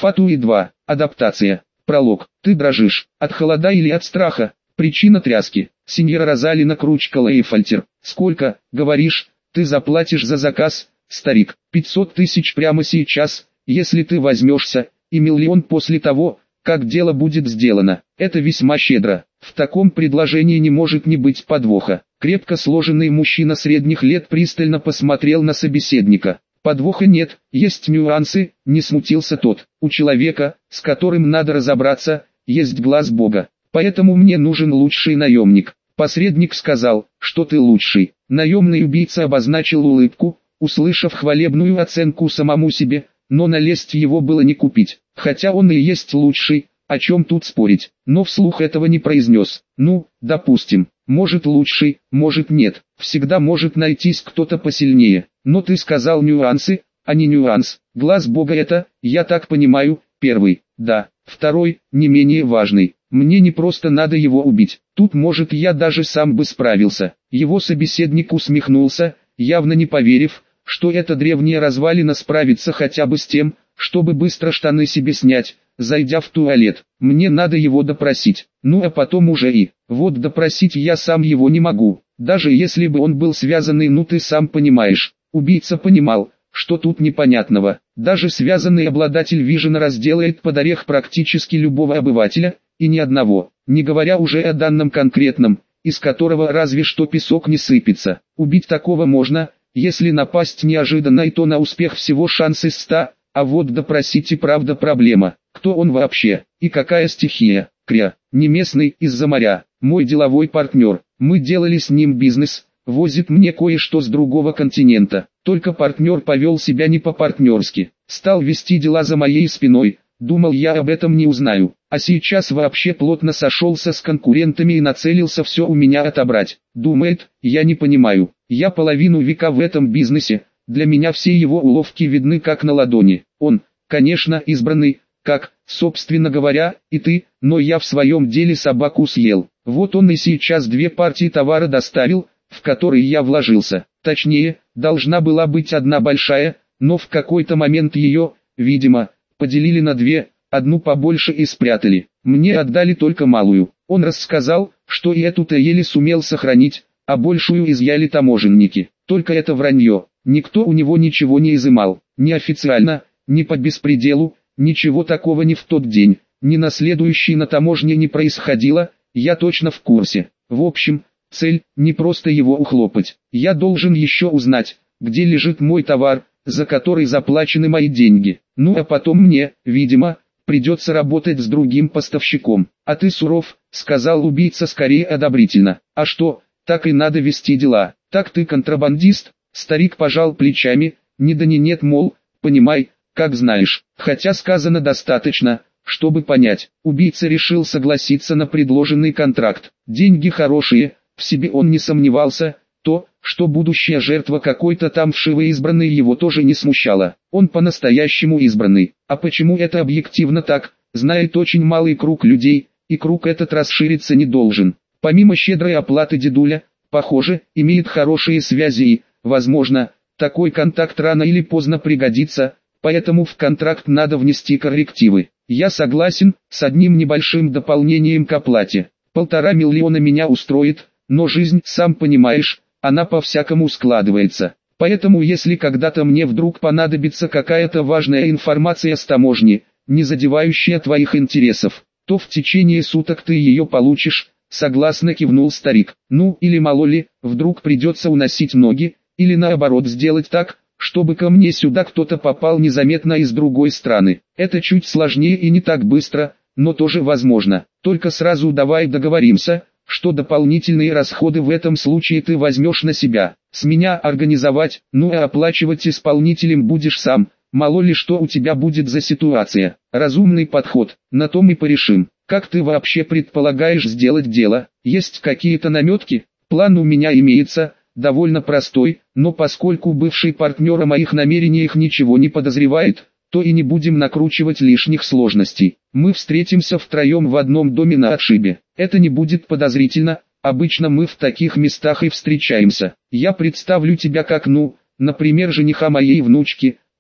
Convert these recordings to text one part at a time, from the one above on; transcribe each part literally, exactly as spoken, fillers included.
Фатуи два. Адаптация. Пролог. Ты дрожишь. От холода или от страха? Причина тряски. Синьора Розалина Кручкала и Фальтер. Сколько, говоришь, ты заплатишь за заказ, старик? пятьсот тысяч прямо сейчас, если ты возьмешься, и миллион после того, как дело будет сделано. Это весьма щедро. В таком предложении не может не быть подвоха. Крепко сложенный мужчина средних лет пристально посмотрел на собеседника. Подвоха нет, есть нюансы, не смутился тот. У человека, с которым надо разобраться, есть глаз Бога. Поэтому мне нужен лучший наемник. Посредник сказал, что ты лучший. Наемный убийца обозначил улыбку, услышав хвалебную оценку самому себе, но налезть его было не купить. Хотя он и есть лучший, о чем тут спорить, но вслух этого не произнес. Ну, допустим, может лучший, может нет, всегда может найтись кто-то посильнее. Но ты сказал нюансы, а не нюанс. Глаз Бога это, я так понимаю, первый, да, второй, не менее важный. Мне не просто надо его убить, тут может я даже сам бы справился. Его собеседник усмехнулся, явно не поверив, что эта древняя развалина справится хотя бы с тем, чтобы быстро штаны себе снять, зайдя в туалет. Мне надо его допросить, ну а потом уже и, вот допросить я сам его не могу, даже если бы он был связанный, ну ты сам понимаешь. Убийца понимал, что тут непонятного, даже связанный обладатель Вижена разделает под орех практически любого обывателя, и ни одного, не говоря уже о данном конкретном, из которого разве что песок не сыпется. Убить такого можно, если напасть неожиданно, и то на успех всего шанс из ста, а вот допросить и правда проблема. Кто он вообще, и какая стихия? Кря, не местный, из-за моря, мой деловой партнер, мы делали с ним бизнес, возит мне кое-что с другого континента, только партнер повел себя не по-партнерски, стал вести дела за моей спиной, думал я об этом не узнаю, а сейчас вообще плотно сошелся с конкурентами и нацелился все у меня отобрать, думает, я не понимаю, я половину века в этом бизнесе, для меня все его уловки видны как на ладони, он, конечно, избранный, как, собственно говоря, и ты, но я в своем деле собаку съел, вот он и сейчас две партии товара доставил, в которые я вложился, точнее, должна была быть одна большая, но в какой-то момент ее, видимо, поделили на две, одну побольше и спрятали, мне отдали только малую, он рассказал, что и эту-то еле сумел сохранить, а большую изъяли таможенники, только это вранье, никто у него ничего не изымал, ни официально, ни по беспределу, ничего такого ни в тот день, ни на следующий на таможне не происходило, я точно в курсе, в общем, цель, не просто его ухлопать. Я должен еще узнать, где лежит мой товар, за который заплачены мои деньги. Ну а потом мне, видимо, придется работать с другим поставщиком. А ты суров, сказал убийца скорее одобрительно. А что, так и надо вести дела. Так ты контрабандист? Старик пожал плечами, не да не нет, мол, понимай, как знаешь. Хотя сказано достаточно, чтобы понять. Убийца решил согласиться на предложенный контракт. Деньги хорошие. В себе он не сомневался, то, что будущая жертва какой-то там вшивой избранной его тоже не смущало. Он по-настоящему избранный. А почему это объективно так, знает очень малый круг людей, и круг этот расшириться не должен. Помимо щедрой оплаты дедуля, похоже, имеет хорошие связи и, возможно, такой контакт рано или поздно пригодится, поэтому в контракт надо внести коррективы. Я согласен, с одним небольшим дополнением к оплате. Полтора миллиона меня устроит. Но жизнь, сам понимаешь, она по-всякому складывается. Поэтому если когда-то мне вдруг понадобится какая-то важная информация с таможни, не задевающая твоих интересов, то в течение суток ты ее получишь, согласно кивнул старик. Ну или мало ли, вдруг придется уносить ноги, или наоборот сделать так, чтобы ко мне сюда кто-то попал незаметно из другой страны. Это чуть сложнее и не так быстро, но тоже возможно. Только сразу давай договоримся, что дополнительные расходы в этом случае ты возьмешь на себя. С меня организовать, ну а оплачивать исполнителем будешь сам, мало ли что у тебя будет за ситуация. Разумный подход, на том и порешим. Как ты вообще предполагаешь сделать дело? Есть какие-то наметки? План у меня имеется, довольно простой, но поскольку бывший партнер о моих намерениях ничего не подозревает, то и не будем накручивать лишних сложностей. Мы встретимся втроем в одном доме на отшибе. Это не будет подозрительно, обычно мы в таких местах и встречаемся. Я представлю тебя как, ну, например, жениха моей внучки,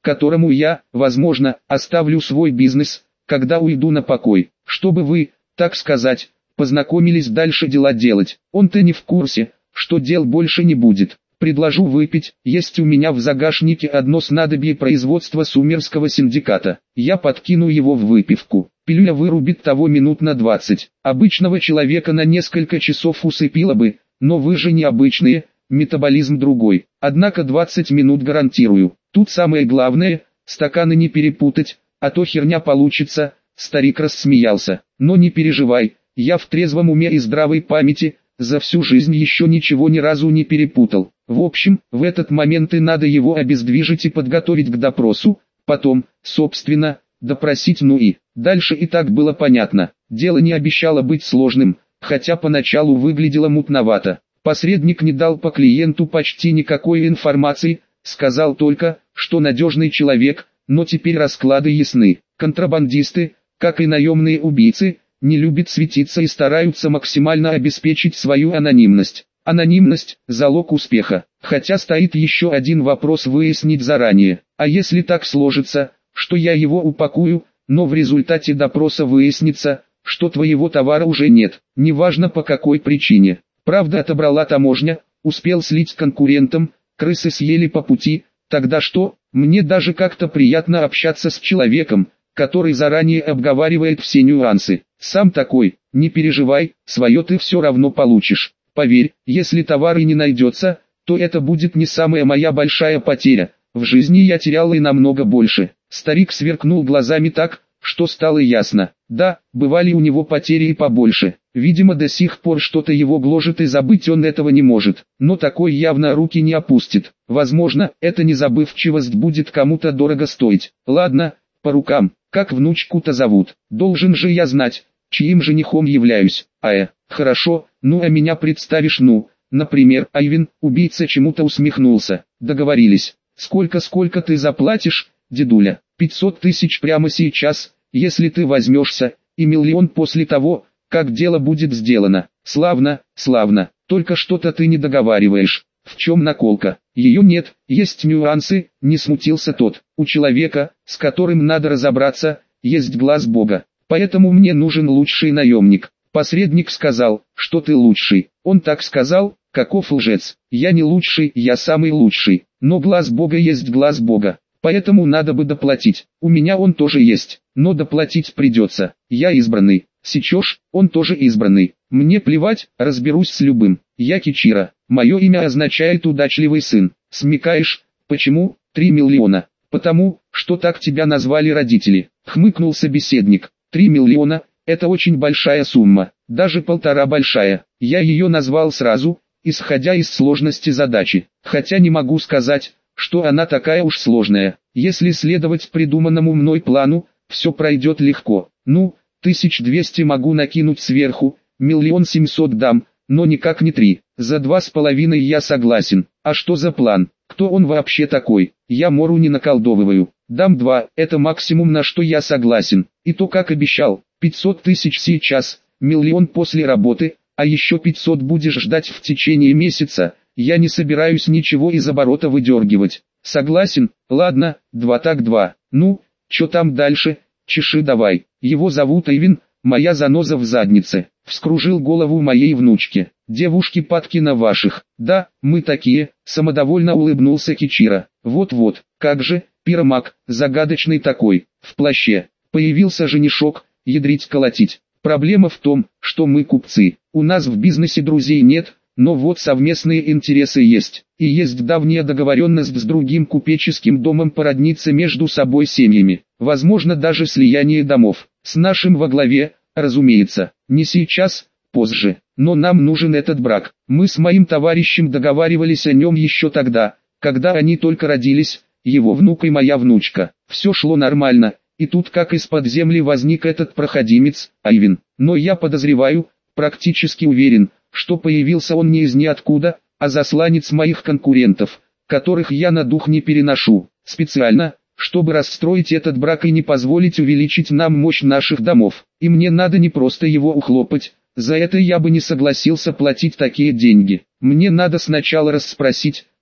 которому я, возможно, оставлю свой бизнес, когда уйду на покой, чтобы вы, так сказать, познакомились дальше дела делать. Он-то не в курсе, что дел больше не будет. Предложу выпить, есть у меня в загашнике одно снадобье производства Сумерского синдиката. Я подкину его в выпивку. Пилюля вырубит того минут на двадцать. Обычного человека на несколько часов усыпила бы, но вы же необычные, метаболизм другой. Однако двадцать минут гарантирую. Тут самое главное, стаканы не перепутать, а то херня получится. Старик рассмеялся. Но не переживай, я в трезвом уме и здравой памяти, за всю жизнь еще ничего ни разу не перепутал. В общем, в этот момент и надо его обездвижить и подготовить к допросу, потом, собственно, допросить. Ну и дальше и так было понятно. Дело не обещало быть сложным, хотя поначалу выглядело мутновато. Посредник не дал по клиенту почти никакой информации, сказал только, что надежный человек, но теперь расклады ясны. Контрабандисты, как и наемные убийцы, не любят светиться и стараются максимально обеспечить свою анонимность. Анонимность – залог успеха. Хотя стоит еще один вопрос выяснить заранее. А если так сложится, что я его упакую, но в результате допроса выяснится, что твоего товара уже нет, неважно по какой причине. Правда, отобрала таможня, успел слить конкурентам, крысы съели по пути, тогда что? Мне даже как-то приятно общаться с человеком, который заранее обговаривает все нюансы. Сам такой, не переживай, свое ты все равно получишь. Поверь, если товар и не найдется, то это будет не самая моя большая потеря. В жизни я терял и намного больше. Старик сверкнул глазами так, что стало ясно. Да, бывали у него потери и побольше. Видимо, до сих пор что-то его гложет и забыть он этого не может. Но такой явно руки не опустит. Возможно, эта незабывчивость будет кому-то дорого стоить. Ладно, по рукам. Как внучку-то зовут? Должен же я знать, чьим женихом являюсь. А э, хорошо, ну а меня представишь, ну, например, Айвин, убийца чему-то усмехнулся. Договорились. Сколько-сколько ты заплатишь, дедуля? пятьсот тысяч прямо сейчас, если ты возьмешься, и миллион после того, как дело будет сделано. Славно, славно, только что-то ты не договариваешь. В чем наколка? Ее нет, есть нюансы, не смутился тот. У человека, с которым надо разобраться, есть глаз Бога. Поэтому мне нужен лучший наемник. Посредник сказал, что ты лучший. Он так сказал, каков лжец. Я не лучший, я самый лучший. Но глаз Бога есть глаз Бога. Поэтому надо бы доплатить. У меня он тоже есть, но доплатить придется. Я избранный. Сечешь, он тоже избранный. Мне плевать, разберусь с любым. Я Кичира. Мое имя означает удачливый сын. Смекаешь, почему? Три миллиона. Потому, что так тебя назвали родители. Хмыкнул собеседник. Три миллиона – это очень большая сумма. Даже полтора большая. Я ее назвал сразу, исходя из сложности задачи. Хотя не могу сказать, что она такая уж сложная. Если следовать придуманному мной плану, все пройдет легко. Ну, тысяч двести могу накинуть сверху, миллион семьсот дам, но никак не три. За два с половиной я согласен. А что за план? Кто он вообще такой? Я Мору не наколдовываю. Дам два, это максимум, на что я согласен. И то, как обещал, пятьсот тысяч сейчас, миллион после работы, а еще пятьсот будешь ждать в течение месяца. Я не собираюсь ничего из оборота выдергивать. Согласен? Ладно, два так два. Ну, что там дальше? Чеши давай. Его зовут Айвин, моя заноза в заднице. Вскружил голову моей внучке. Девушки падки на ваших. Да, мы такие, самодовольно улыбнулся Кичира. Вот-вот, как же, пиромаг, загадочный такой, в плаще. Появился женишок, ядрить колотить. Проблема в том, что мы купцы. У нас в бизнесе друзей нет, но вот совместные интересы есть. И есть давняя договоренность с другим купеческим домом породниться между собой семьями. Возможно даже слияние домов. С нашим во главе, разумеется, не сейчас, позже. Но нам нужен этот брак. Мы с моим товарищем договаривались о нем еще тогда, когда они только родились, его внук и моя внучка. Все шло нормально, и тут как из-под земли возник этот проходимец, Айвин. Но я подозреваю, практически уверен, что появился он не из ниоткуда, а засланец моих конкурентов, которых я на дух не переношу, специально, чтобы расстроить этот брак и не позволить увеличить нам мощь наших домов. И мне надо не просто его ухлопать, за это я бы не согласился платить такие деньги. Мне надо сначала расспросить,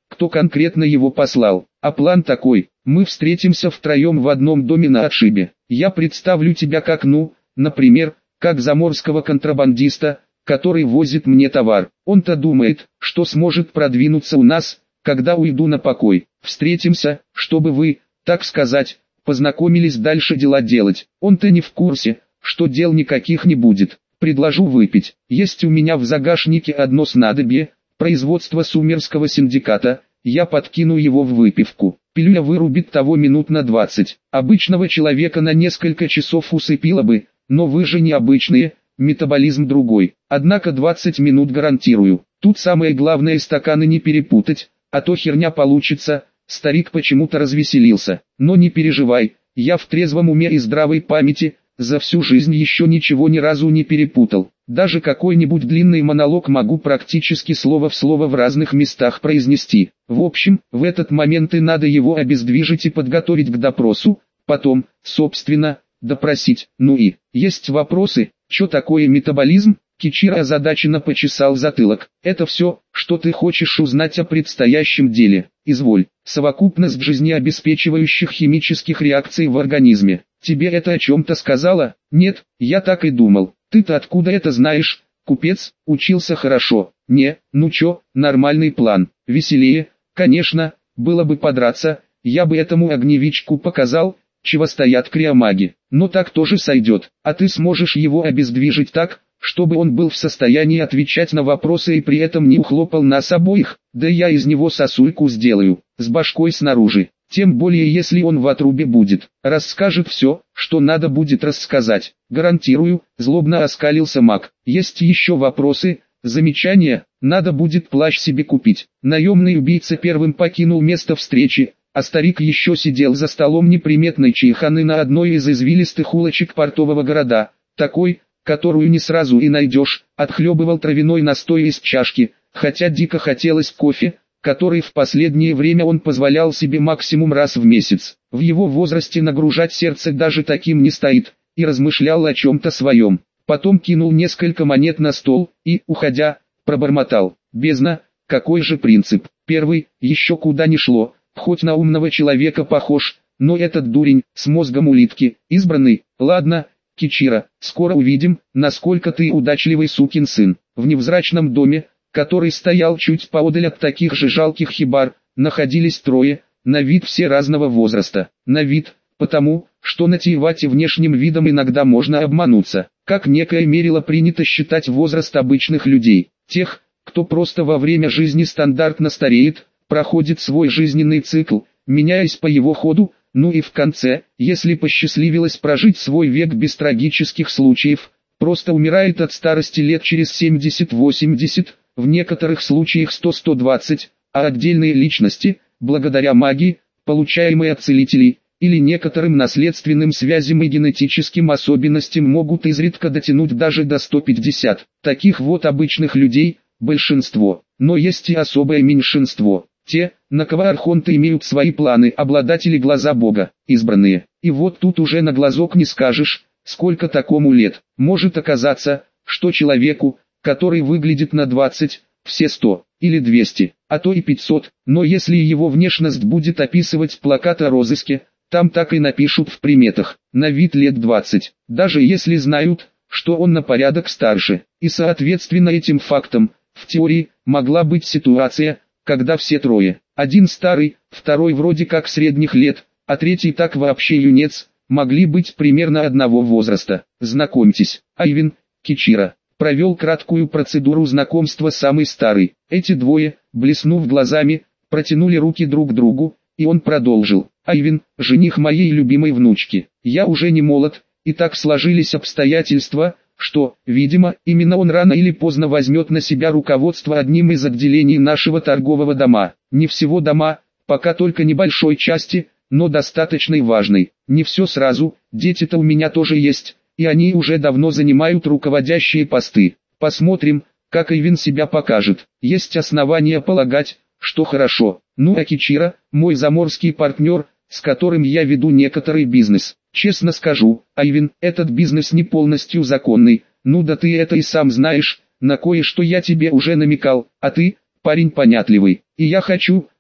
кто конкретно его послал. А план такой: мы встретимся втроем в одном доме на отшибе. Я представлю тебя как, ну, например, как заморского контрабандиста, который возит мне товар. Он-то думает, что сможет продвинуться у нас, когда уйду на покой. Встретимся, чтобы вы, так сказать, познакомились дальше дела делать. Он-то не в курсе, что дел никаких не будет. Предложу выпить. Есть у меня в загашнике одно снадобье, производство Сумерского синдиката, я подкину его в выпивку. Пилюля вырубит того минут на двадцать. Обычного человека на несколько часов усыпило бы, но вы же необычные, метаболизм другой. Однако двадцать минут гарантирую. Тут самое главное стаканы не перепутать, а то херня получится. Старик почему-то развеселился. Но не переживай, я в трезвом уме и здравой памяти, за всю жизнь еще ничего ни разу не перепутал. Даже какой-нибудь длинный монолог могу практически слово в слово в разных местах произнести. В общем, в этот момент и надо его обездвижить и подготовить к допросу, потом, собственно, допросить. Ну и, есть вопросы, что такое метаболизм? Кичиро озадаченно почесал затылок. Это все, что ты хочешь узнать о предстоящем деле. Изволь. Совокупность жизнеобеспечивающих химических реакций в организме. Тебе это о чем-то сказала? Нет, я так и думал. Ты-то откуда это знаешь? Купец, учился хорошо. Не, ну чё, нормальный план. Веселее, конечно, было бы подраться, я бы этому огневичку показал, чего стоят криомаги. Но так тоже сойдет. А ты сможешь его обездвижить так, чтобы он был в состоянии отвечать на вопросы и при этом не ухлопал нас обоих. Да я из него сосульку сделаю, с башкой снаружи. Тем более если он в отрубе будет, расскажет все, что надо будет рассказать. Гарантирую, злобно оскалился маг. Есть еще вопросы, замечания? Надо будет плащ себе купить. Наемный убийца первым покинул место встречи, а старик еще сидел за столом неприметной чайханы на одной из извилистых улочек портового города, такой, которую не сразу и найдешь, отхлебывал травяной настой из чашки, хотя дико хотелось кофе, который в последнее время он позволял себе максимум раз в месяц. В его возрасте нагружать сердце даже таким не стоит, и размышлял о чем-то своем. Потом кинул несколько монет на стол и, уходя, пробормотал: бездна, какой же принцип? Первый, еще куда ни шло, хоть на умного человека похож, но этот дурень, с мозгом улитки, избранный. Ладно, Кичиро, скоро увидим, насколько ты удачливый сукин сын. В невзрачном доме, который стоял чуть поодаль от таких же жалких хибар, находились трое, на вид все разного возраста. На вид, потому, что на Тиевате внешним видом иногда можно обмануться. Как некое мерило принято считать возраст обычных людей, тех, кто просто во время жизни стандартно стареет, проходит свой жизненный цикл, меняясь по его ходу, ну и в конце, если посчастливилось прожить свой век без трагических случаев, просто умирает от старости лет через семьдесят-восемьдесят, в некоторых случаях сто - сто двадцать, а отдельные личности, благодаря магии, получаемой от целителей, или некоторым наследственным связям и генетическим особенностям могут изредка дотянуть даже до ста пятидесяти. Таких вот обычных людей, большинство, но есть и особое меньшинство. Те, на кого архонты имеют свои планы, обладатели глаза Бога, избранные. И вот тут уже на глазок не скажешь, сколько такому лет. Может оказаться, что человеку, который выглядит на двадцать, все сто, или двести, а то и пятьсот, но если его внешность будет описывать плакат о розыске, там так и напишут в приметах, на вид лет двадцать, даже если знают, что он на порядок старше. И соответственно этим фактам, в теории, могла быть ситуация, когда все трое, один старый, второй вроде как средних лет, а третий так вообще юнец, могли быть примерно одного возраста. Знакомьтесь, Айвен, Кичиро. Провел краткую процедуру знакомства самый старый. Эти двое, блеснув глазами, протянули руки друг к другу, и он продолжил. Айвен, жених моей любимой внучки. Я уже не молод, и так сложились обстоятельства, что, видимо, именно он рано или поздно возьмет на себя руководство одним из отделений нашего торгового дома. Не всего дома, пока только небольшой части, но достаточной важной. Не все сразу, дети-то у меня тоже есть, и они уже давно занимают руководящие посты. Посмотрим, как Айвен себя покажет. Есть основания полагать, что хорошо. Ну а Кичиро, мой заморский партнер, с которым я веду некоторый бизнес. Честно скажу, Айвен, этот бизнес не полностью законный, ну да ты это и сам знаешь, на кое-что я тебе уже намекал, а ты, парень понятливый, и я хочу,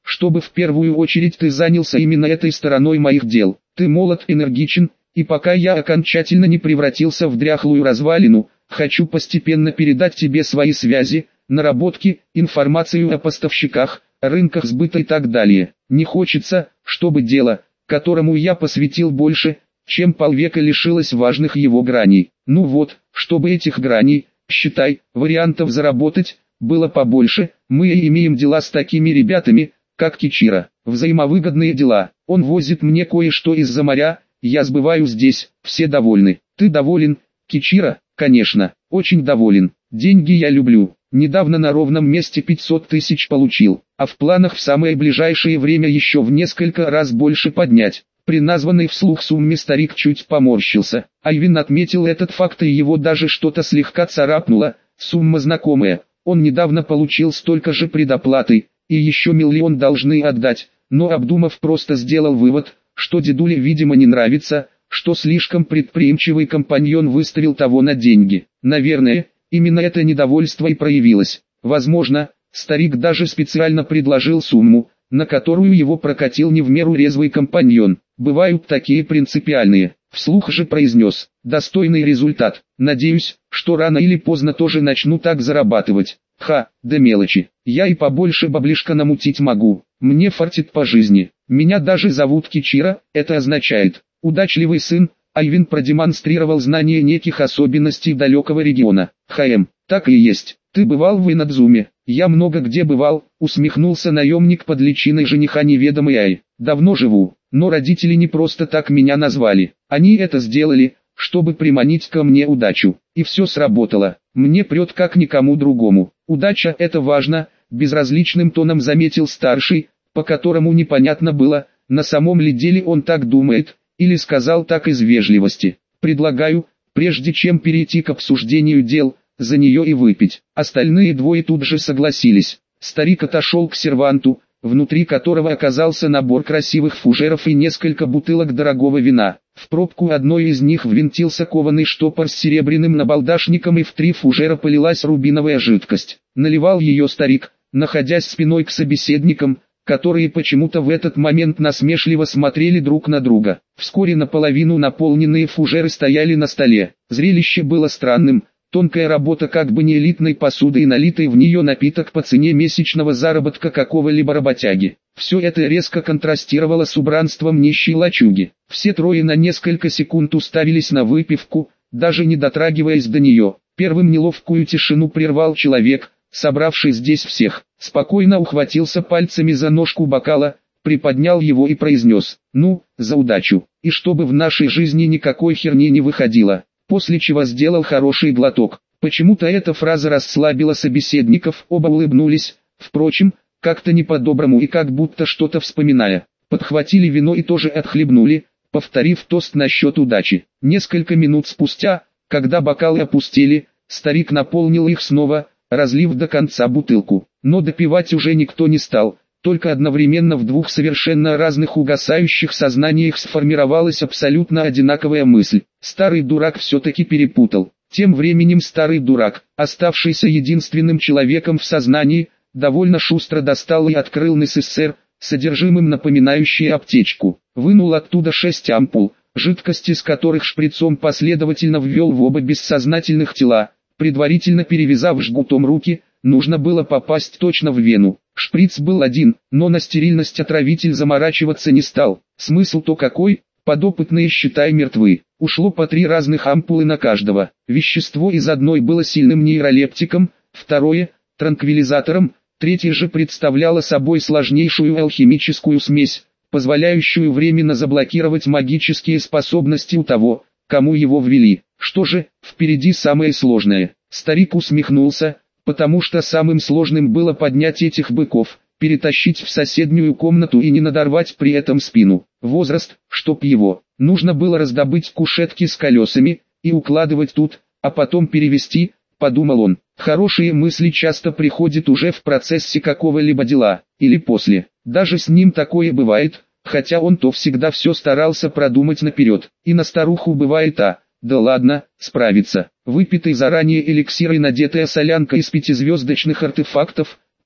чтобы в первую очередь ты занялся именно этой стороной моих дел. Ты молод, энергичен, и пока я окончательно не превратился в дряхлую развалину, хочу постепенно передать тебе свои связи, наработки, информацию о поставщиках, рынках сбыта и так далее. Не хочется, чтобы дело, которому я посвятил больше, чем полвека, лишилось важных его граней. Ну вот, чтобы этих граней, считай, вариантов заработать, было побольше, мы и имеем дела с такими ребятами, как Кичиро. Взаимовыгодные дела. Он возит мне кое-что из-за моря, я сбываю здесь, все довольны. Ты доволен, Кичиро? Конечно, очень доволен. Деньги я люблю. Недавно на ровном месте пятьсот тысяч получил, а в планах в самое ближайшее время еще в несколько раз больше поднять. При названной вслух сумме старик чуть поморщился. Айвин отметил этот факт, и его даже что-то слегка царапнуло. Сумма знакомая. Он недавно получил столько же предоплаты, и еще миллион должны отдать, но обдумав, просто сделал вывод, что дедуле видимо не нравится, что слишком предприимчивый компаньон выставил того на деньги. Наверное, именно это недовольство и проявилось. Возможно, старик даже специально предложил сумму, на которую его прокатил не в меру резвый компаньон. Бывают такие принципиальные. Вслух же произнес: достойный результат. Надеюсь, что рано или поздно тоже начну так зарабатывать. Ха, да мелочи. Я и побольше баблишка намутить могу. Мне фартит по жизни. Меня даже зовут Кичиро, это означает удачливый сын. Айвин продемонстрировал знание неких особенностей далекого региона. ХМ, так и есть. Ты бывал в Инадзуме? Я много где бывал, усмехнулся наемник под личиной жениха неведомой Ай. Давно живу, но родители не просто так меня назвали. Они это сделали, чтобы приманить ко мне удачу. И все сработало. Мне прет как никому другому. Удача — это важно, безразличным тоном заметил старший, по которому непонятно было, на самом ли деле он так думает, или сказал так из вежливости. Предлагаю, прежде чем перейти к обсуждению дел, за нее и выпить. Остальные двое тут же согласились. Старик отошел к серванту, внутри которого оказался набор красивых фужеров и несколько бутылок дорогого вина. В пробку одной из них ввинтился кованый штопор с серебряным набалдашником, и в три фужера полилась рубиновая жидкость. Наливал ее старик, находясь спиной к собеседникам, которые почему-то в этот момент насмешливо смотрели друг на друга. Вскоре наполовину наполненные фужеры стояли на столе. Зрелище было странным. Тонкая работа как бы не элитной посуды и налитый в нее напиток по цене месячного заработка какого-либо работяги. Все это резко контрастировало с убранством нищей лачуги. Все трое на несколько секунд уставились на выпивку, даже не дотрагиваясь до нее. Первым неловкую тишину прервал человек, собравший здесь всех. Спокойно ухватился пальцами за ножку бокала, приподнял его и произнес: «Ну, за удачу, и чтобы в нашей жизни никакой херни не выходило». После чего сделал хороший глоток. Почему-то эта фраза расслабила собеседников, оба улыбнулись, впрочем, как-то не по-доброму и как будто что-то вспоминая. Подхватили вино и тоже отхлебнули, повторив тост насчет удачи. Несколько минут спустя, когда бокалы опустели, старик наполнил их снова, разлив до конца бутылку. Но допивать уже никто не стал. Только одновременно в двух совершенно разных угасающих сознаниях сформировалась абсолютно одинаковая мысль. Старый дурак все-таки перепутал. Тем временем старый дурак, оставшийся единственным человеком в сознании, довольно шустро достал и открыл НССР, содержимым напоминающий аптечку. Вынул оттуда шесть ампул, жидкости из которых шприцом последовательно ввел в оба бессознательных тела, предварительно перевязав жгутом руки. Нужно было попасть точно в вену. Шприц был один, но на стерильность отравитель заморачиваться не стал. Смысл-то какой? Подопытные, считай, мертвы. Ушло по три разных ампулы на каждого. Вещество из одной было сильным нейролептиком, второе – транквилизатором, третье же представляло собой сложнейшую алхимическую смесь, позволяющую временно заблокировать магические способности у того, кому его ввели. Что же, впереди самое сложное. Старик усмехнулся, потому что самым сложным было поднять этих быков, перетащить в соседнюю комнату и не надорвать при этом спину. Возраст, чтоб его, нужно было раздобыть кушетки с колесами и укладывать тут, а потом перевести, подумал он. Хорошие мысли часто приходят уже в процессе какого-либо дела, или после. Даже с ним такое бывает, хотя он то всегда все старался продумать наперед. И на старуху бывает, а... Да ладно, справится. Выпитый заранее эликсир и надетая солянка из пятизвездочных артефактов,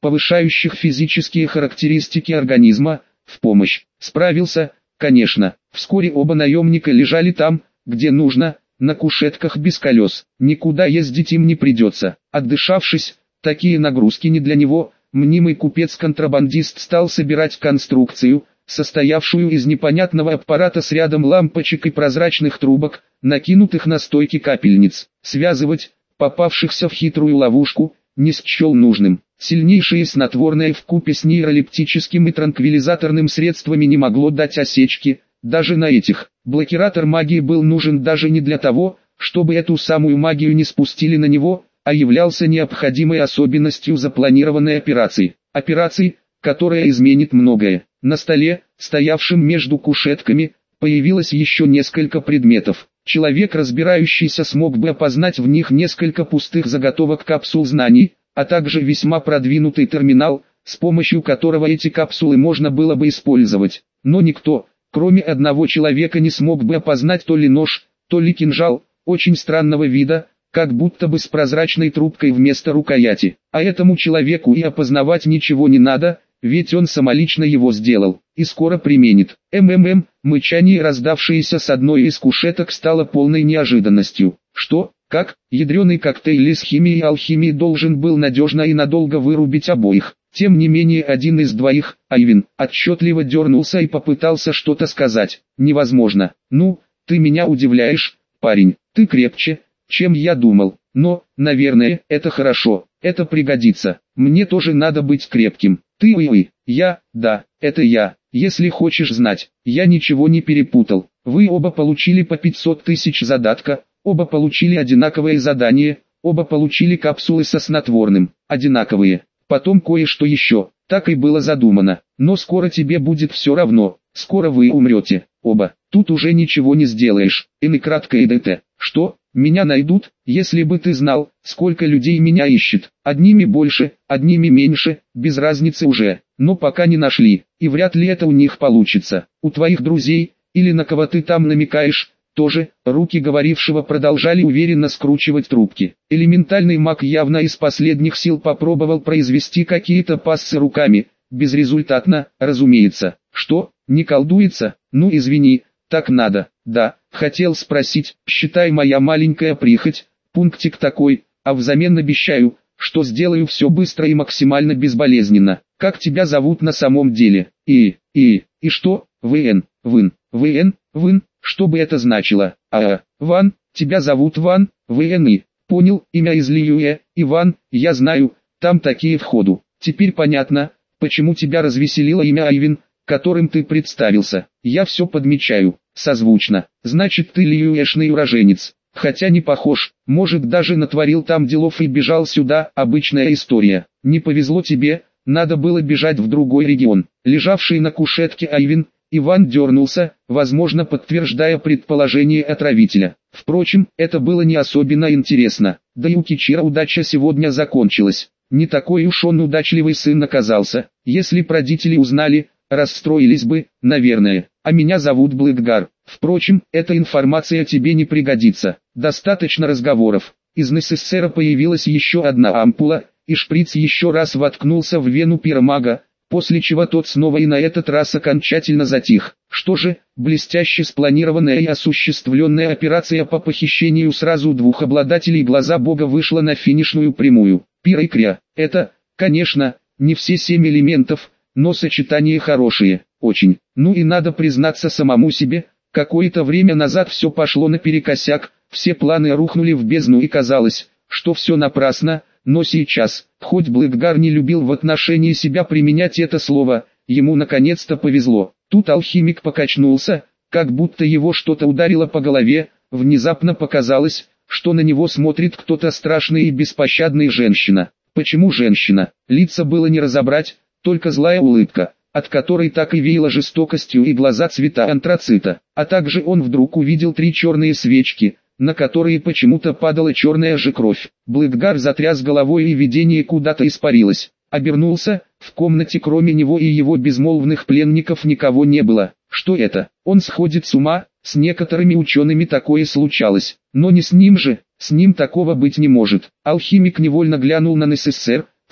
повышающих физические характеристики организма, в помощь. Справился, конечно. Вскоре оба наемника лежали там, где нужно, на кушетках без колес. Никуда ездить им не придется. Отдышавшись, такие нагрузки не для него, мнимый купец-контрабандист стал собирать конструкцию, состоявшую из непонятного аппарата с рядом лампочек и прозрачных трубок, накинутых на стойки капельниц. Связывать попавшихся в хитрую ловушку не счел нужным. Сильнейшее снотворное вкупе с нейролептическим и транквилизаторным средствами не могло дать осечки. Даже на этих. Блокиратор магии был нужен даже не для того, чтобы эту самую магию не спустили на него, а являлся необходимой особенностью запланированной операции. Операции, которая изменит многое. На столе, стоявшем между кушетками, появилось еще несколько предметов. Человек, разбирающийся, смог бы опознать в них несколько пустых заготовок капсул знаний, а также весьма продвинутый терминал, с помощью которого эти капсулы можно было бы использовать. Но никто, кроме одного человека, не смог бы опознать то ли нож, то ли кинжал, очень странного вида, как будто бы с прозрачной трубкой вместо рукояти. А этому человеку и опознавать ничего не надо, ведь он самолично его сделал, и скоро применит. МММ, мычание, раздавшееся с одной из кушеток, стало полной неожиданностью. Что, как, ядреный коктейль из химии и алхимии должен был надежно и надолго вырубить обоих. Тем не менее один из двоих, Айвин, отчетливо дернулся и попытался что-то сказать. Невозможно. Ну, ты меня удивляешь, парень, ты крепче, чем я думал. Но, наверное, это хорошо, это пригодится. Мне тоже надо быть крепким. Ты уи, я, да, это я. Если хочешь знать, я ничего не перепутал. Вы оба получили по пятьсот тысяч задатка, оба получили одинаковые задания, оба получили капсулы со снотворным, одинаковые. Потом кое-что еще, так и было задумано. Но скоро тебе будет все равно, скоро вы умрете, оба. Тут уже ничего не сделаешь. И кратко ИДТ. Что? Меня найдут? Если бы ты знал, сколько людей меня ищет. Одними больше, одними меньше, без разницы уже. Но пока не нашли, и вряд ли это у них получится. У твоих друзей, или на кого ты там намекаешь, тоже. Руки говорившего продолжали уверенно скручивать трубки. Элементальный маг явно из последних сил попробовал произвести какие-то пассы руками. Безрезультатно, разумеется. Что, не колдуется? Ну извини, так надо. Да, хотел спросить, считай, моя маленькая прихоть, пунктик такой, а взамен обещаю, что сделаю все быстро и максимально безболезненно. Как тебя зовут на самом деле? И, и, и что? ВН, Вын, ВН, Вын, что бы это значило? А, Ван, тебя зовут Ван, ВН и, понял, имя из Лиюэ, Иван, я знаю, там такие входу. Теперь понятно, почему тебя развеселило имя Айвин, которым ты представился. Я все подмечаю, созвучно. Значит, ты лиюэшный уроженец. Хотя не похож, может даже натворил там делов и бежал сюда, обычная история. Не повезло тебе, надо было бежать в другой регион. Лежавший на кушетке Айвин, Иван дернулся, возможно подтверждая предположение отравителя. Впрочем, это было не особенно интересно. Да и у Кичира удача сегодня закончилась. Не такой уж он удачливый сын оказался. Если б родители узнали, расстроились бы, наверное. А меня зовут Блэкгар. Впрочем, эта информация тебе не пригодится. Достаточно разговоров. Из НССРа появилась еще одна ампула, и шприц еще раз воткнулся в вену пиромага, после чего тот снова и на этот раз окончательно затих. Что же, блестяще спланированная и осуществленная операция по похищению сразу двух обладателей глаза бога вышла на финишную прямую. Пир и кря. Это, конечно, не все семь элементов, но сочетание хорошее, очень. Ну и надо признаться самому себе, какое-то время назад все пошло наперекосяк, все планы рухнули в бездну и казалось, что все напрасно, но сейчас, хоть Блэкгар не любил в отношении себя применять это слово, ему наконец-то повезло. Тут алхимик покачнулся, как будто его что-то ударило по голове, внезапно показалось, что на него смотрит кто-то страшный и беспощадный женщина. Почему женщина? Лица было не разобрать, только злая улыбка, от которой так и веяло жестокостью, и глаза цвета антрацита. А также он вдруг увидел три черные свечки, на которые почему-то падала черная же кровь. Блэкгар затряс головой, и видение куда-то испарилось. Обернулся, в комнате кроме него и его безмолвных пленников никого не было. Что это? Он сходит с ума? С некоторыми учеными такое случалось, но не с ним же, с ним такого быть не может. Алхимик невольно глянул на НССР,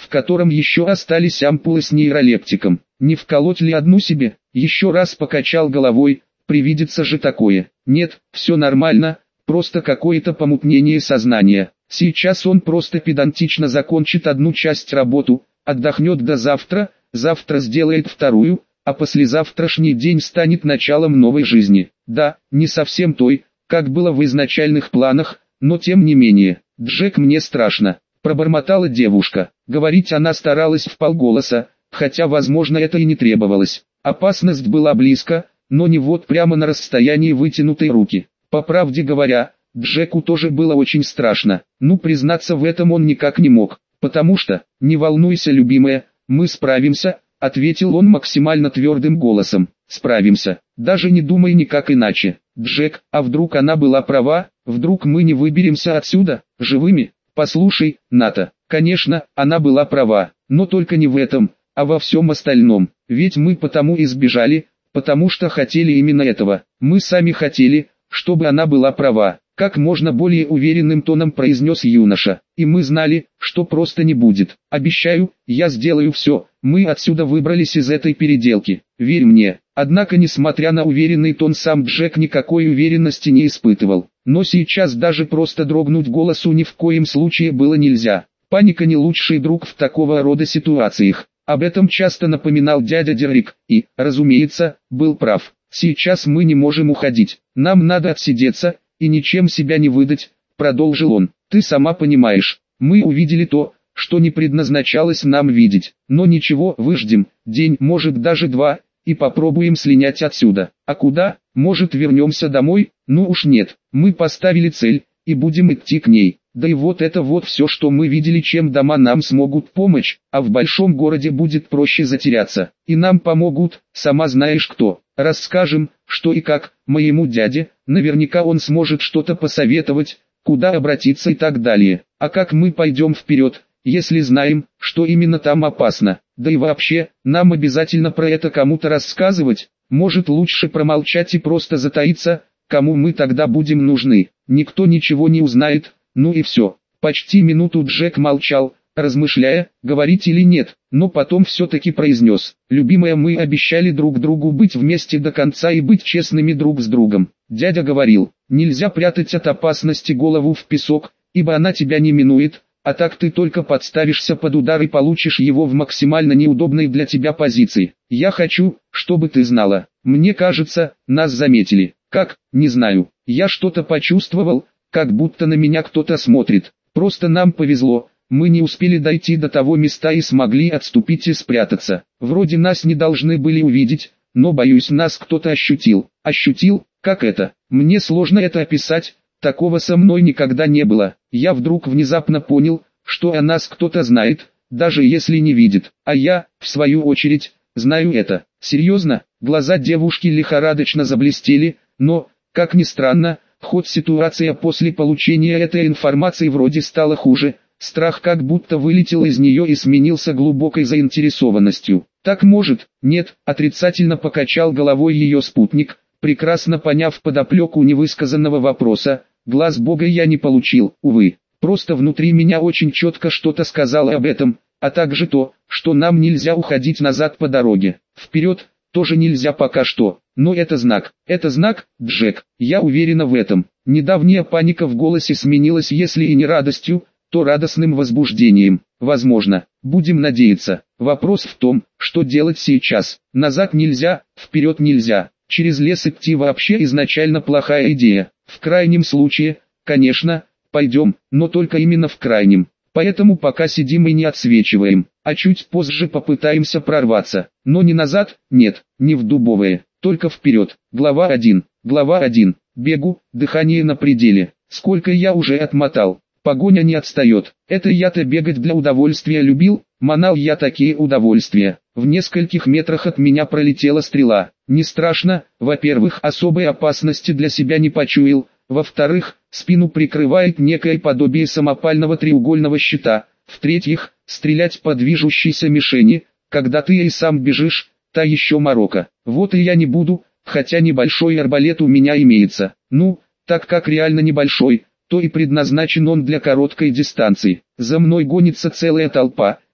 в котором еще остались ампулы с нейролептиком. Не вколоть ли одну себе? Еще раз покачал головой, привидится же такое. Нет, все нормально, просто какое-то помутнение сознания. Сейчас он просто педантично закончит одну часть работу, отдохнет до завтра, завтра сделает вторую, а послезавтрашний день станет началом новой жизни. Да, не совсем той, как было в изначальных планах, но тем не менее. «Джек, мне страшно», — пробормотала девушка. Говорить она старалась вполголоса, хотя возможно это и не требовалось. Опасность была близко, но не вот прямо на расстоянии вытянутой руки. По правде говоря, Джеку тоже было очень страшно. Ну, признаться в этом он никак не мог, потому что, не волнуйся, любимая, мы справимся, ответил он максимально твердым голосом. Справимся, даже не думай никак иначе. Джек, а вдруг она была права, вдруг мы не выберемся отсюда, живыми? Послушай, Ната, конечно, она была права, но только не в этом, а во всем остальном. Ведь мы потому и сбежали, потому что хотели именно этого. Мы сами хотели, чтобы она была права. Как можно более уверенным тоном произнес юноша. И мы знали, что просто не будет. Обещаю, я сделаю все. Мы отсюда выбрались из этой переделки. Верь мне. Однако, несмотря на уверенный тон, сам Джек никакой уверенности не испытывал. Но сейчас даже просто дрогнуть голосу ни в коем случае было нельзя. Паника не лучший друг в такого рода ситуациях. Об этом часто напоминал дядя Деррик, и, разумеется, был прав. Сейчас мы не можем уходить. Нам надо отсидеться и ничем себя не выдать, продолжил он. Ты сама понимаешь, мы увидели то, что не предназначалось нам видеть. Но ничего, выждем, день, может даже два, и попробуем слинять отсюда. А куда? Может, вернемся домой? Ну уж нет, мы поставили цель, и будем идти к ней. Да и вот это вот все, что мы видели, чем дома нам смогут помочь, а в большом городе будет проще затеряться. И нам помогут, сама знаешь кто. Расскажем, что и как, моему дяде, наверняка он сможет что-то посоветовать, куда обратиться и так далее. А как мы пойдем вперед, если знаем, что именно там опасно? Да и вообще, нам обязательно про это кому-то рассказывать? Может, лучше промолчать и просто затаиться? Кому мы тогда будем нужны? Никто ничего не узнает. Ну и все. Почти минуту Джек молчал, размышляя, говорить или нет, но потом все-таки произнес. «Любимая, мы обещали друг другу быть вместе до конца и быть честными друг с другом. Дядя говорил, нельзя прятать от опасности голову в песок, ибо она тебя не минует, а так ты только подставишься под удар и получишь его в максимально неудобной для тебя позиции. Я хочу, чтобы ты знала. Мне кажется, нас заметили. Как? Не знаю. Я что-то почувствовал, как будто на меня кто-то смотрит. Просто нам повезло, мы не успели дойти до того места и смогли отступить и спрятаться. Вроде нас не должны были увидеть, но боюсь, нас кто-то ощутил. Ощутил? Как это? Мне сложно это описать, такого со мной никогда не было. Я вдруг внезапно понял, что о нас кто-то знает, даже если не видит. А я, в свою очередь, знаю это. Серьезно? Глаза девушки лихорадочно заблестели, но, как ни странно, хоть ситуация после получения этой информации вроде стала хуже, страх как будто вылетел из нее и сменился глубокой заинтересованностью. Так может? Нет, отрицательно покачал головой ее спутник, прекрасно поняв подоплеку невысказанного вопроса. Глаз Бога я не получил, увы. Просто внутри меня очень четко что-то сказало об этом, а также то, что нам нельзя уходить назад по дороге. Вперед тоже нельзя пока что. Но это знак, это знак, Джек, я уверена в этом. Недавняя паника в голосе сменилась, если и не радостью, то радостным возбуждением. Возможно, будем надеяться. Вопрос в том, что делать сейчас. Назад нельзя, вперед нельзя. Через лес идти вообще изначально плохая идея. В крайнем случае, конечно, пойдем, но только именно в крайнем. Поэтому пока сидим и не отсвечиваем, а чуть позже попытаемся прорваться. Но не назад, нет, не в дубовое. Только вперед. Глава один. Глава один. Бегу, дыхание на пределе. Сколько я уже отмотал. Погоня не отстает. Это я-то бегать для удовольствия любил, манал я такие удовольствия. В нескольких метрах от меня пролетела стрела. Не страшно, во-первых, особой опасности для себя не почуял. Во-вторых, спину прикрывает некое подобие самопального треугольного щита. В-третьих, стрелять по движущейся мишени, когда ты и сам бежишь, та еще морока. Вот и я не буду, хотя небольшой арбалет у меня имеется. Ну, так как реально небольшой, то и предназначен он для короткой дистанции. За мной гонится целая толпа,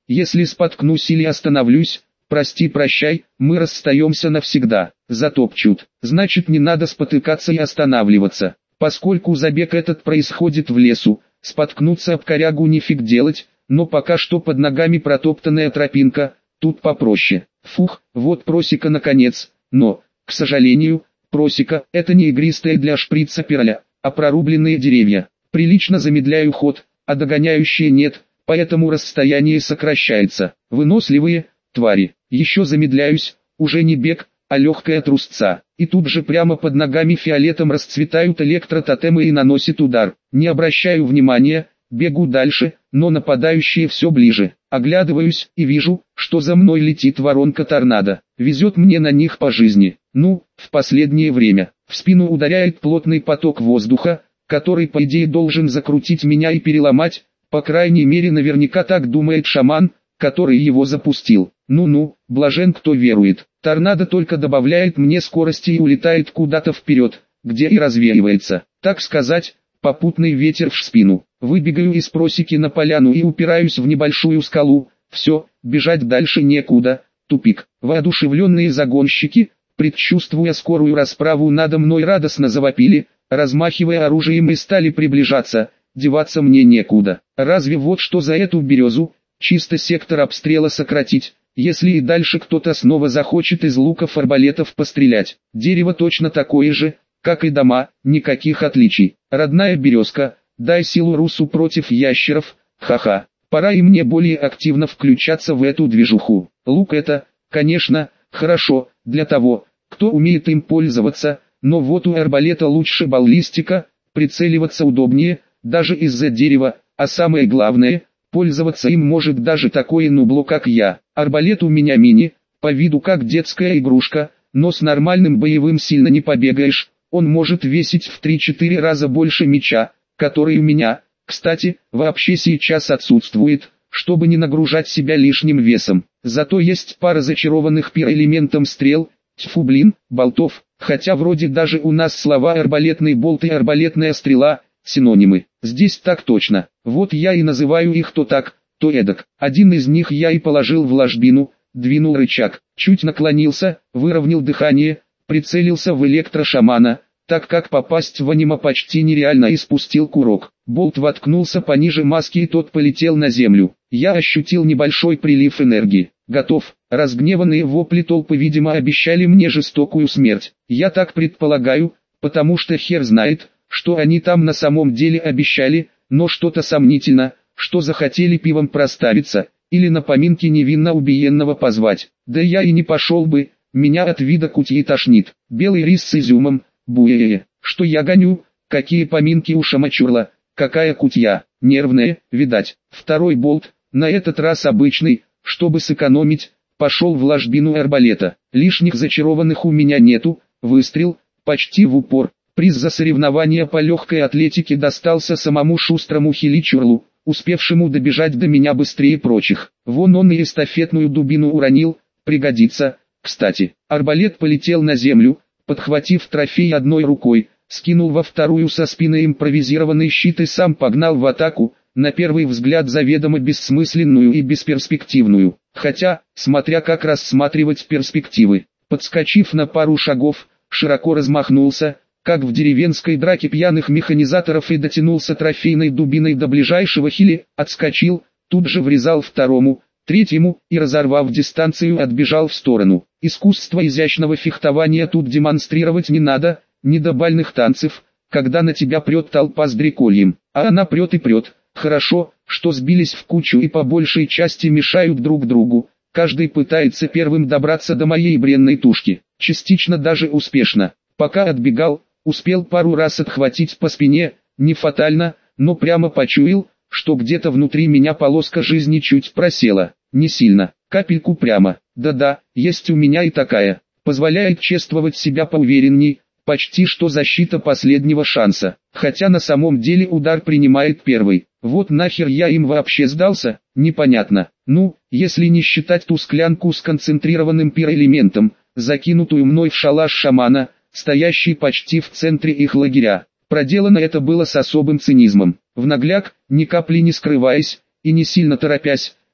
если споткнусь или остановлюсь, прости-прощай, мы расстаемся навсегда. Затопчут, значит не надо спотыкаться и останавливаться. Поскольку забег этот происходит в лесу, споткнуться об корягу нифиг делать, но пока что под ногами протоптанная тропинка, тут попроще. Фух, вот просека наконец, но, к сожалению, просека – это не игристая для шприца перля, а прорубленные деревья. Прилично замедляю ход, а догоняющие нет, поэтому расстояние сокращается. Выносливые твари. Еще замедляюсь, уже не бег, а легкая трусца. И тут же прямо под ногами фиолетом расцветают электрототемы и наносит удар. Не обращаю внимания, бегу дальше, но нападающие все ближе. Оглядываюсь и вижу, что за мной летит воронка-торнадо. Везет мне на них по жизни. Ну, в последнее время. В спину ударяет плотный поток воздуха, который по идее должен закрутить меня и переломать. По крайней мере наверняка так думает шаман, который его запустил. Ну-ну, блажен кто верует. Торнадо только добавляет мне скорости и улетает куда-то вперед, где и развеивается. Так сказать, попутный ветер в спину. Выбегаю из просеки на поляну и упираюсь в небольшую скалу. Все, бежать дальше некуда. Тупик. Воодушевленные загонщики, предчувствуя скорую расправу надо мной, радостно завопили, размахивая оружием, и стали приближаться. Деваться мне некуда. Разве вот что за эту березу, чисто сектор обстрела сократить, если и дальше кто-то снова захочет из луков-арбалетов пострелять. Дерево точно такое же, как и дома, никаких отличий. Родная березка, дай силу русу против ящеров, ха-ха. Пора и мне более активно включаться в эту движуху. Лук это, конечно, хорошо, для того, кто умеет им пользоваться, но вот у арбалета лучше баллистика, прицеливаться удобнее, даже из-за дерева, а самое главное, пользоваться им может даже такое нубло как я. Арбалет у меня мини, по виду как детская игрушка, но с нормальным боевым сильно не побегаешь, он может весить в три-четыре раза больше меча, который у меня, кстати, вообще сейчас отсутствует, чтобы не нагружать себя лишним весом. Зато есть пара зачарованных пироэлементом стрел, тьфу блин, болтов, хотя вроде даже у нас слова арбалетный болт и арбалетная стрела – синонимы. Здесь так точно. Вот я и называю их то так, то эдак. Один из них я и положил в ложбину, двинул рычаг, чуть наклонился, выровнял дыхание, прицелился в электрошамана, так как попасть в аниме почти нереально, и спустил курок. Болт воткнулся пониже маски и тот полетел на землю. Я ощутил небольшой прилив энергии. Готов. Разгневанные вопли толпы видимо обещали мне жестокую смерть. Я так предполагаю, потому что хер знает, что они там на самом деле обещали, но что-то сомнительно, что захотели пивом проставиться, или на поминки невинно убиенного позвать. Да я и не пошел бы, меня от вида кутьи тошнит. Белый рис с изюмом, буэ, что я гоню, какие поминки у шамачурла, какая кутья, нервная, видать. Второй болт, на этот раз обычный, чтобы сэкономить, пошел в ложбину арбалета. Лишних зачарованных у меня нету, выстрел, почти в упор. Приз за соревнования по легкой атлетике достался самому шустрому хиличурлу, успевшему добежать до меня быстрее прочих. Вон он и эстафетную дубину уронил, пригодится. Кстати, арбалет полетел на землю, подхватив трофей одной рукой, скинул во вторую со спины импровизированный щит и сам погнал в атаку, на первый взгляд заведомо бессмысленную и бесперспективную. Хотя, смотря как рассматривать перспективы. Подскочив на пару шагов, широко размахнулся, как в деревенской драке пьяных механизаторов, и дотянулся трофейной дубиной до ближайшего хили, отскочил, тут же врезал второму, третьему, и разорвав дистанцию отбежал в сторону. Искусство изящного фехтования тут демонстрировать не надо, не до бальных танцев, когда на тебя прет толпа с дрекольем, а она прет и прет. Хорошо, что сбились в кучу и по большей части мешают друг другу, каждый пытается первым добраться до моей бренной тушки, частично даже успешно. Пока отбегал, успел пару раз отхватить по спине, не фатально, но прямо почуял, что где-то внутри меня полоска жизни чуть просела, не сильно, капельку прямо. Да-да, есть у меня и такая, позволяет чувствовать себя поуверенней, почти что защита последнего шанса, хотя на самом деле удар принимает первый. Вот нахер я им вообще сдался, непонятно. Ну, если не считать ту склянку с концентрированным пироэлементом, закинутую мной в шалаш шамана, стоящий почти в центре их лагеря. Проделано это было с особым цинизмом. В нагляк, ни капли не скрываясь, и не сильно торопясь,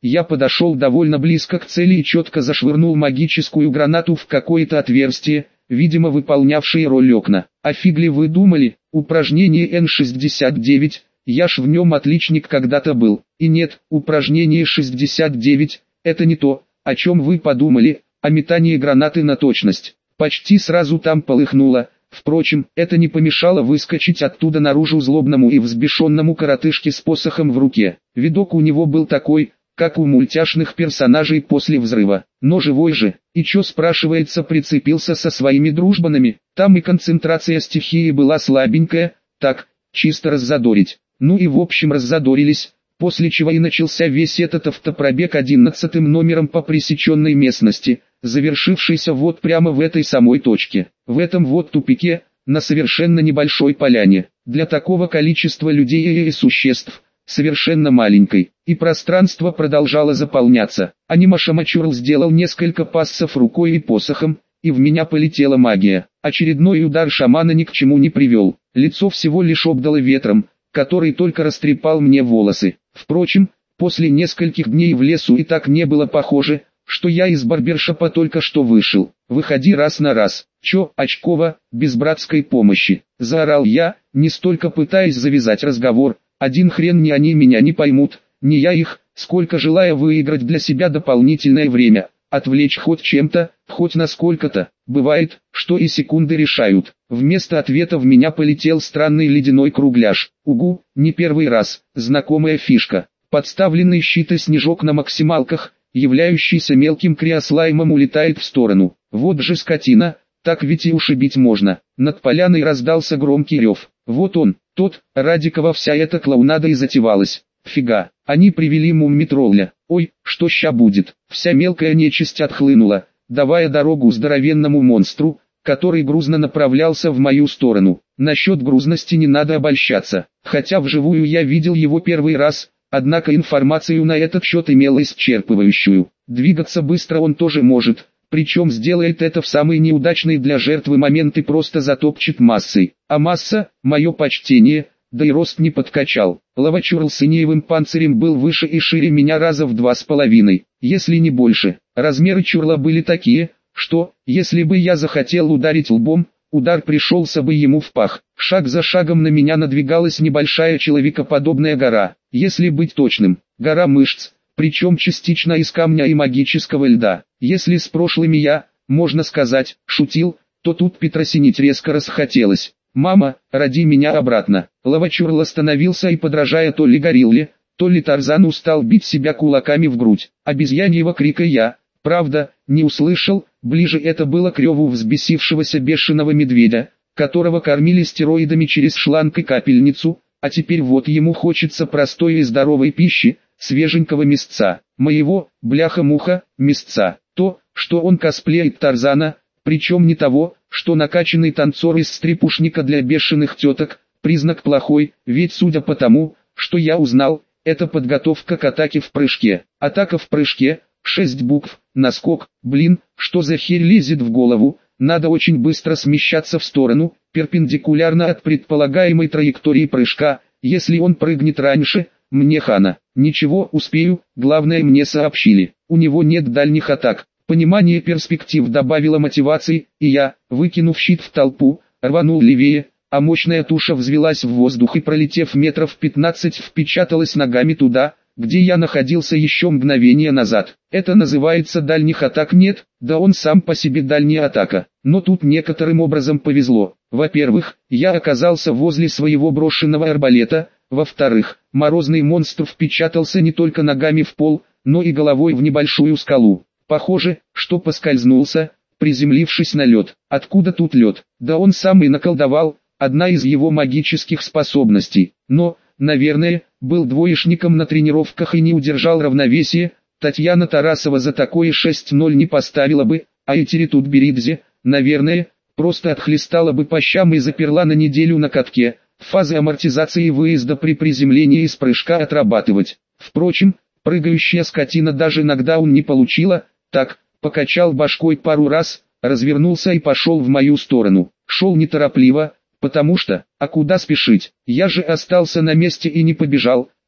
Я подошел довольно близко к цели и четко зашвырнул магическую гранату в какое-то отверстие, видимо выполнявшее роль окна. А фиг ли вы думали, упражнение эн шестьдесят девять, я ж в нем отличник когда-то был. И нет, упражнение шестьдесят девять, это не то, о чем вы подумали, а метание гранаты на точность. Почти сразу там полыхнуло. Впрочем, это не помешало выскочить оттуда наружу злобному и взбешенному коротышке с посохом в руке. Видок у него был такой, как у мультяшных персонажей после взрыва. Но живой же, и чё спрашивается прицепился со своими дружбанами, там и концентрация стихии была слабенькая, так, чисто раззадорить. Ну и в общем раззадорились, после чего и начался весь этот автопробег одиннадцатым номером по пресеченной местности, завершившийся вот прямо в этой самой точке. В этом вот тупике, на совершенно небольшой поляне, для такого количества людей и существ, совершенно маленькой, и пространство продолжало заполняться. Анимашамачурл сделал несколько пассов рукой и посохом, и в меня полетела магия. Очередной удар шамана ни к чему не привел, лицо всего лишь обдало ветром, который только растрепал мне волосы. Впрочем, после нескольких дней в лесу и так не было похоже, что я из барбершопа только что вышел. «Выходи раз на раз, чё, очково, без братской помощи», — заорал я, не столько пытаясь завязать разговор, один хрен ни они меня не поймут, ни я их, сколько желая выиграть для себя дополнительное время, отвлечь хоть чем-то, хоть на сколько-то. Бывает, что и секунды решают. Вместо ответа в меня полетел странный ледяной кругляш. Угу, не первый раз, знакомая фишка. Подставленный щит и снежок на максималках, являющийся мелким криослаймом, улетает в сторону. Вот же скотина, так ведь и ушибить можно. Над поляной раздался громкий рев. Вот он, тот, ради кого вся эта клоунада и затевалась. Фига, они привели мумми-тролля. Ой, что ща будет? Вся мелкая нечисть отхлынула, давая дорогу здоровенному монстру, который грузно направлялся в мою сторону. Насчет грузности не надо обольщаться, хотя вживую я видел его первый раз, однако информацию на этот счет имел исчерпывающую. Двигаться быстро он тоже может, причем сделает это в самый неудачный для жертвы момент и просто затопчет массой. А масса, мое почтение, да и рост не подкачал. Лавачурл с инеевым панцирем был выше и шире меня раза в два с половиной, если не больше. Размеры чурла были такие, что, если бы я захотел ударить лбом, удар пришелся бы ему в пах. Шаг за шагом на меня надвигалась небольшая человекоподобная гора, если быть точным, гора мышц, причем частично из камня и магического льда. Если с прошлыми я, можно сказать, шутил, то тут Петросинить резко расхотелось. «Мама, роди меня обратно». Лавачурл остановился и, подражая то ли горилле, то ли Тарзану, стал бить себя кулаками в грудь. Обезьяньего крика я, правда, не услышал, ближе это было к реву взбесившегося бешеного медведя, которого кормили стероидами через шланг и капельницу, а теперь вот ему хочется простой и здоровой пищи, свеженького мясца. Моего, бляха-муха, мясца. То, что он косплеит Тарзана, причем не того, что накачанный танцор из стрипушника для бешеных теток, признак плохой, ведь судя по тому, что я узнал, это подготовка к атаке в прыжке. Атака в прыжке, шесть букв, наскок, блин, что за херь лезет в голову, надо очень быстро смещаться в сторону, перпендикулярно от предполагаемой траектории прыжка, если он прыгнет раньше, мне хана. Ничего, успею, главное мне сообщили, у него нет дальних атак. Понимание перспектив добавило мотивации, и я, выкинув щит в толпу, рванул левее, а мощная туша взвелась в воздух и, пролетев метров пятнадцать, впечаталась ногами туда, где я находился еще мгновение назад. Это называется дальних атак? Нет, да он сам по себе дальняя атака. Но тут некоторым образом повезло. Во-первых, я оказался возле своего брошенного арбалета, во-вторых, морозный монстр впечатался не только ногами в пол, но и головой в небольшую скалу. Похоже, что поскользнулся, приземлившись на лед. Откуда тут лед? Да он сам и наколдовал, одна из его магических способностей. Но, наверное, был двоечником на тренировках и не удержал равновесие. Татьяна Тарасова за такое шесть ноль не поставила бы, а Этери Тутберидзе, наверное, просто отхлестала бы по щам и заперла на неделю на катке. Фазы амортизации выезда при приземлении из прыжка отрабатывать. Впрочем, прыгающая скотина даже нокдаун не получила. Так, покачал башкой пару раз, развернулся и пошел в мою сторону. Шел неторопливо, потому что, а куда спешить, я же остался на месте и не побежал,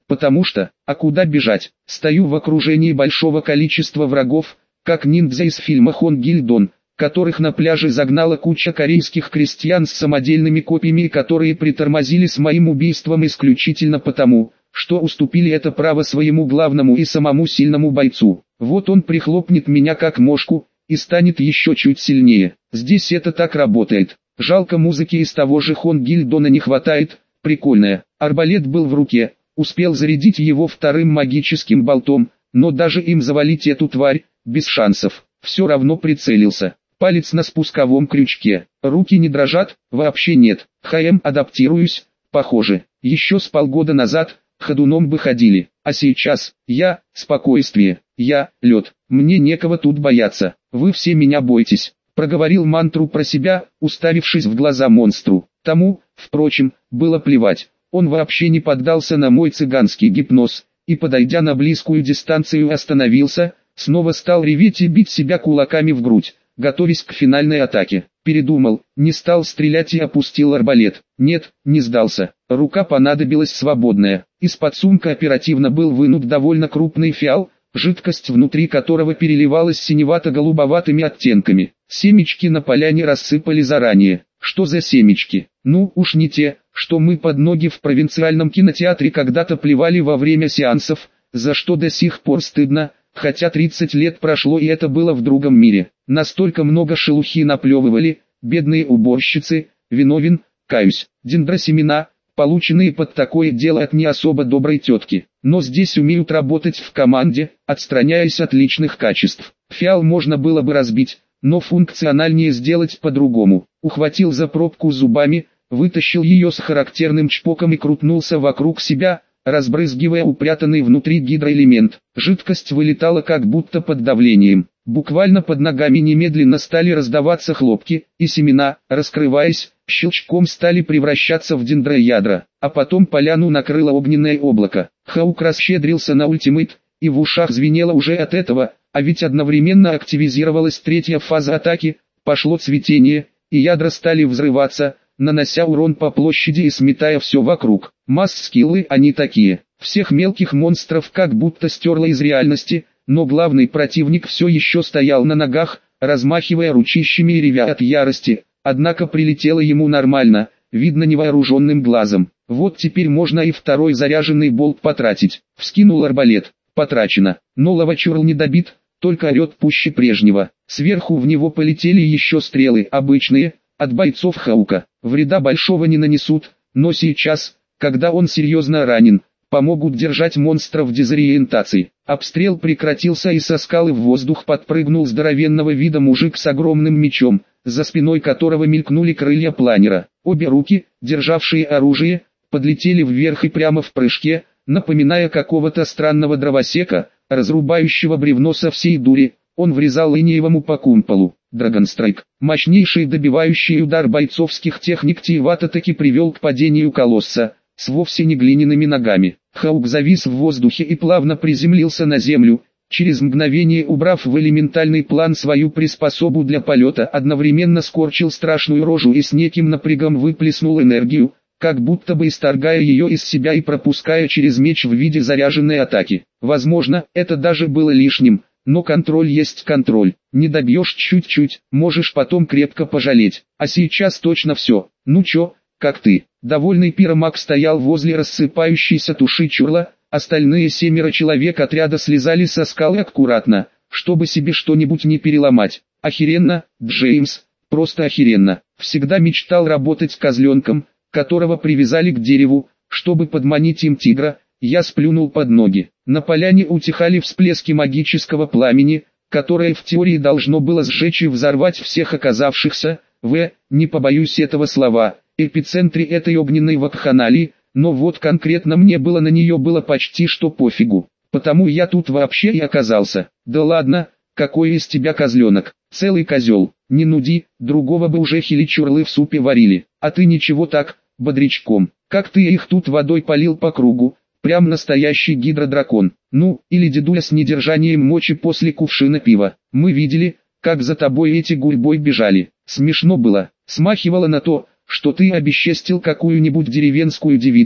потому что, а куда бежать, стою в окружении большого количества врагов, как ниндзя из фильма Хонгильдон, которых на пляже загнала куча корейских крестьян с самодельными копьями, которые притормозили с моим убийством исключительно потому, что уступили это право своему главному и самому сильному бойцу. Вот он прихлопнет меня как мошку, и станет еще чуть сильнее. Здесь это так работает. Жалко, музыки из того же Хонгильдона не хватает, прикольная. Арбалет был в руке, успел зарядить его вторым магическим болтом, но даже им завалить эту тварь, без шансов. Все равно прицелился. Палец на спусковом крючке. Руки не дрожат, вообще нет. ХМ адаптируюсь, похоже. Еще с полгода назад ходуном бы ходили, а сейчас я спокойствие, я лед. Мне некого тут бояться. Вы все меня бойтесь. Проговорил мантру про себя, уставившись в глаза монстру. Тому, впрочем, было плевать. Он вообще не поддался на мой цыганский гипноз, и, подойдя на близкую дистанцию, остановился, снова стал реветь и бить себя кулаками в грудь, готовясь к финальной атаке. Передумал, не стал стрелять и опустил арбалет. Нет, не сдался. Рука понадобилась свободная. Из-под сумка оперативно был вынут довольно крупный фиал, жидкость внутри которого переливалась синевато-голубоватыми оттенками. Семечки на поляне рассыпали заранее. Что за семечки? Ну уж не те, что мы под ноги в провинциальном кинотеатре когда-то плевали во время сеансов, за что до сих пор стыдно, хотя тридцать лет прошло и это было в другом мире. Настолько много шелухи наплевывали, бедные уборщицы, виновен, каюсь. Дендросемена, полученные под такое дело от не особо доброй тетки. Но здесь умеют работать в команде, отстраняясь от личных качеств. Фиал можно было бы разбить, но функциональнее сделать по-другому. Ухватил за пробку зубами, вытащил ее с характерным чпоком и крутнулся вокруг себя, разбрызгивая упрятанный внутри гидроэлемент. Жидкость вылетала как будто под давлением. Буквально под ногами немедленно стали раздаваться хлопки, и семена, раскрываясь, щелчком стали превращаться в дендроядра. А потом поляну накрыло огненное облако. Хаук расщедрился на ультимейт, и в ушах звенело уже от этого, а ведь одновременно активизировалась третья фаза атаки, пошло цветение, и ядра стали взрываться, нанося урон по площади и сметая все вокруг. Масс-скиллы они такие. Всех мелких монстров как будто стерло из реальности, но главный противник все еще стоял на ногах, размахивая ручищами и ревя от ярости, однако прилетело ему нормально, видно невооруженным глазом. Вот теперь можно и второй заряженный болт потратить. Вскинул арбалет. Потрачено. Но лавачурл не добит, только орет пуще прежнего. Сверху в него полетели еще стрелы, обычные, от бойцов Хаука. Вреда большого не нанесут, но сейчас, когда он серьезно ранен, помогут держать монстра в дезориентации. Обстрел прекратился, и со скалы в воздух подпрыгнул здоровенного вида мужик с огромным мечом, за спиной которого мелькнули крылья планера. Обе руки, державшие оружие, подлетели вверх и прямо в прыжке, напоминая какого-то странного дровосека, разрубающего бревно со всей дури. Он врезал линиевому по кумполу. Драгонстрайк, мощнейший добивающий удар бойцовских техник Тиевата таки привел к падению колосса, с вовсе не глиняными ногами. Хаук завис в воздухе и плавно приземлился на землю, через мгновение убрав в элементальный план свою приспособу для полета, одновременно скорчил страшную рожу и с неким напрягом выплеснул энергию, как будто бы исторгая ее из себя и пропуская через меч в виде заряженной атаки. Возможно, это даже было лишним, но контроль есть контроль. Не добьешь чуть-чуть, можешь потом крепко пожалеть. А сейчас точно все. Ну чё, как ты? Довольный пиромаг стоял возле рассыпающейся туши чурла, остальные семеро человек отряда слезали со скалы аккуратно, чтобы себе что-нибудь не переломать. Охеренно, Джеймс, просто охеренно. Всегда мечтал работать козленком, которого привязали к дереву, чтобы подманить им тигра. Я сплюнул под ноги. На поляне утихали всплески магического пламени, которое в теории должно было сжечь и взорвать всех оказавшихся, в, не побоюсь этого слова, эпицентре этой огненной вакханалии, но вот конкретно мне было на нее было почти что пофигу, потому я тут вообще и оказался. Да ладно, какой из тебя козленок, целый козел, не нуди, другого бы уже хиличурлы в супе варили, а ты ничего так, бодрячком, как ты их тут водой полил по кругу. Прям настоящий гидродракон. Ну, или дедуля с недержанием мочи после кувшина пива. Мы видели, как за тобой эти гурьбой бежали. Смешно было. Смахивало на то, что ты обесчестил какую-нибудь деревенскую девицу,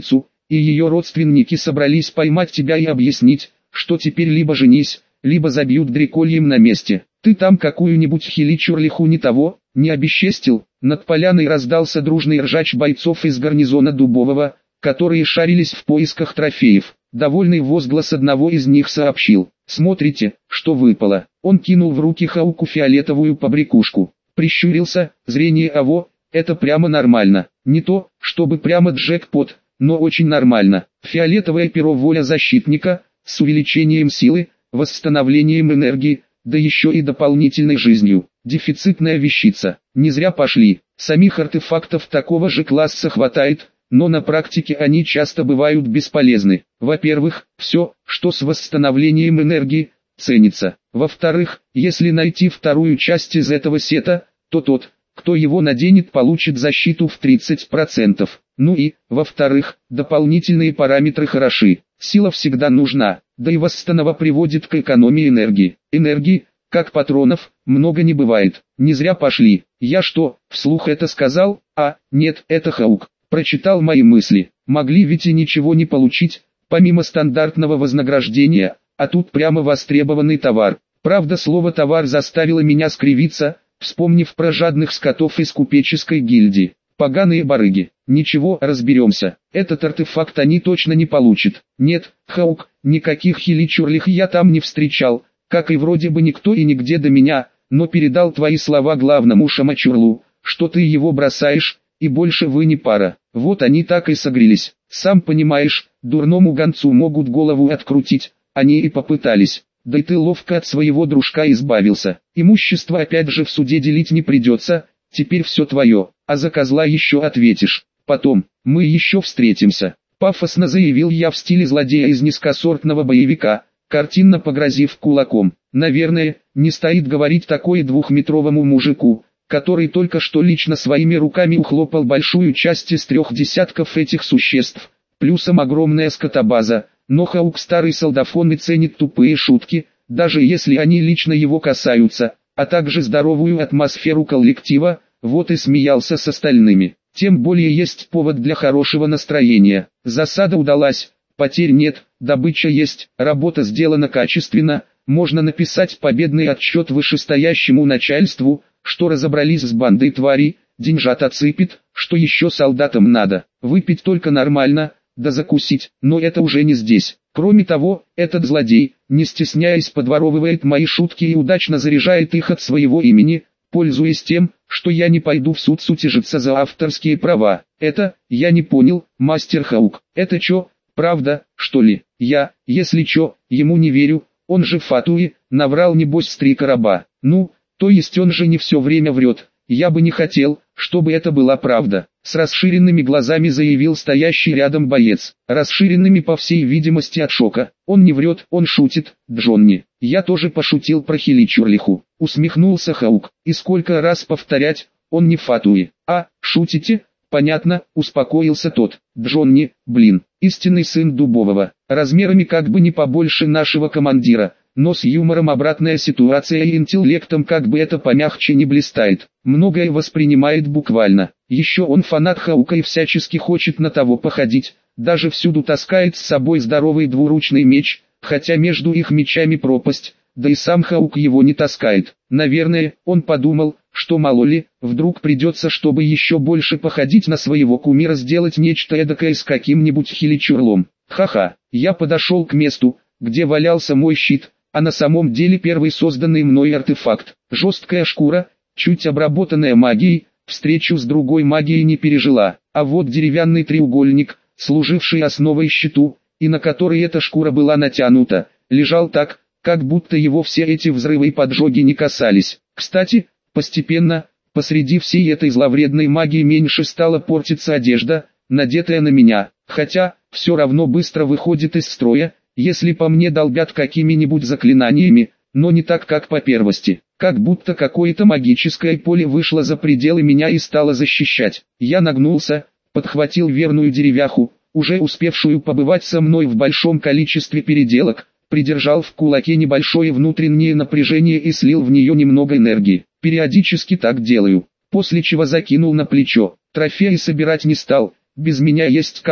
и ее родственники собрались поймать тебя и объяснить, что теперь либо женись, либо забьют дрекольем на месте. Ты там какую-нибудь хиличурлиху не того, не обесчестил. Над поляной раздался дружный ржач бойцов из гарнизона Дубового, которые шарились в поисках трофеев. Довольный возглас одного из них сообщил: «Смотрите, что выпало». Он кинул в руки Хауку фиолетовую побрякушку. Прищурился: «Зрение Аво, это прямо нормально. Не то, чтобы прямо джекпот, но очень нормально. Фиолетовое перо — воля защитника, с увеличением силы, восстановлением энергии, да еще и дополнительной жизнью. Дефицитная вещица. Не зря пошли. Самих артефактов такого же класса хватает, но на практике они часто бывают бесполезны. Во-первых, все, что с восстановлением энергии, ценится. Во-вторых, если найти вторую часть из этого сета, то тот, кто его наденет, получит защиту в тридцать процентов. Ну и, во-вторых, дополнительные параметры хороши. Сила всегда нужна, да и восстанова приводит к экономии энергии. Энергии, как патронов, много не бывает. Не зря пошли. Я что, вслух это сказал? А, нет, это Хаук. Прочитал мои мысли. Могли ведь и ничего не получить, помимо стандартного вознаграждения, а тут прямо востребованный товар. Правда, слово «товар» заставило меня скривиться, вспомнив про жадных скотов из купеческой гильдии. Поганые барыги. Ничего, разберемся. Этот артефакт они точно не получат. Нет, Хаук, никаких хиличурлих я там не встречал, как и вроде бы никто и нигде до меня, но передал твои слова главному шамачурлу, что ты его бросаешь, и больше вы не пара. Вот они так и согрелись. Сам понимаешь, дурному гонцу могут голову открутить, они и попытались. Да и ты ловко от своего дружка избавился. Имущество опять же в суде делить не придется, теперь все твое, а за козла еще ответишь. Потом, мы еще встретимся. Пафосно заявил я в стиле злодея из низкосортного боевика, картинно погрозив кулаком. Наверное, не стоит говорить такое двухметровому мужику, который только что лично своими руками ухлопал большую часть из трех десятков этих существ, плюсом огромная скотобаза. Но Хаук старый солдафон и ценит тупые шутки, даже если они лично его касаются, а также здоровую атмосферу коллектива, вот и смеялся с остальными. Тем более есть повод для хорошего настроения. Засада удалась, потерь нет, добыча есть, работа сделана качественно, можно написать победный отчет вышестоящему начальству, что разобрались с бандой тварей, деньжат отсыпет, что еще солдатам надо, выпить только нормально, да закусить, но это уже не здесь. Кроме того, этот злодей, не стесняясь, подворовывает мои шутки и удачно заряжает их от своего имени, пользуясь тем, что я не пойду в суд сутяжиться за авторские права. Это, я не понял, мастер Хаук, это чё, правда, что ли? Я, если чё, ему не верю, он же Фатуи, наврал небось с три короба. Ну, то есть он же не все время врет. Я бы не хотел, чтобы это была правда. С расширенными глазами заявил стоящий рядом боец. Расширенными по всей видимости от шока. Он не врет, он шутит, Джонни. Я тоже пошутил про хиличурлиху. Усмехнулся Хаук. И сколько раз повторять, он не Фатуи. А, шутите? Понятно, успокоился тот. Джонни, блин, истинный сын Дубового. Размерами как бы не побольше нашего командира. Но с юмором обратная ситуация и интеллектом как бы это помягче не блистает. Многое воспринимает буквально. Еще он фанат Хаука и всячески хочет на того походить. Даже всюду таскает с собой здоровый двуручный меч, хотя между их мечами пропасть, да и сам Хаук его не таскает. Наверное, он подумал, что мало ли, вдруг придется, чтобы еще больше походить на своего кумира, сделать нечто эдакое с каким-нибудь хиличурлом. Ха-ха, я подошел к месту, где валялся мой щит, а на самом деле первый созданный мной артефакт. Жесткая шкура, чуть обработанная магией, встречу с другой магией не пережила. А вот деревянный треугольник, служивший основой щиту, и на который эта шкура была натянута, лежал так, как будто его все эти взрывы и поджоги не касались. Кстати, постепенно, посреди всей этой зловредной магии меньше стала портиться одежда, надетая на меня, хотя, все равно быстро выходит из строя, если по мне долбят какими-нибудь заклинаниями, но не так, как по первости. Как будто какое-то магическое поле вышло за пределы меня и стало защищать. Я нагнулся, подхватил верную деревяху, уже успевшую побывать со мной в большом количестве переделок, придержал в кулаке небольшое внутреннее напряжение и слил в нее немного энергии. Периодически так делаю, после чего закинул на плечо. Трофеи собирать не стал, без меня есть кому,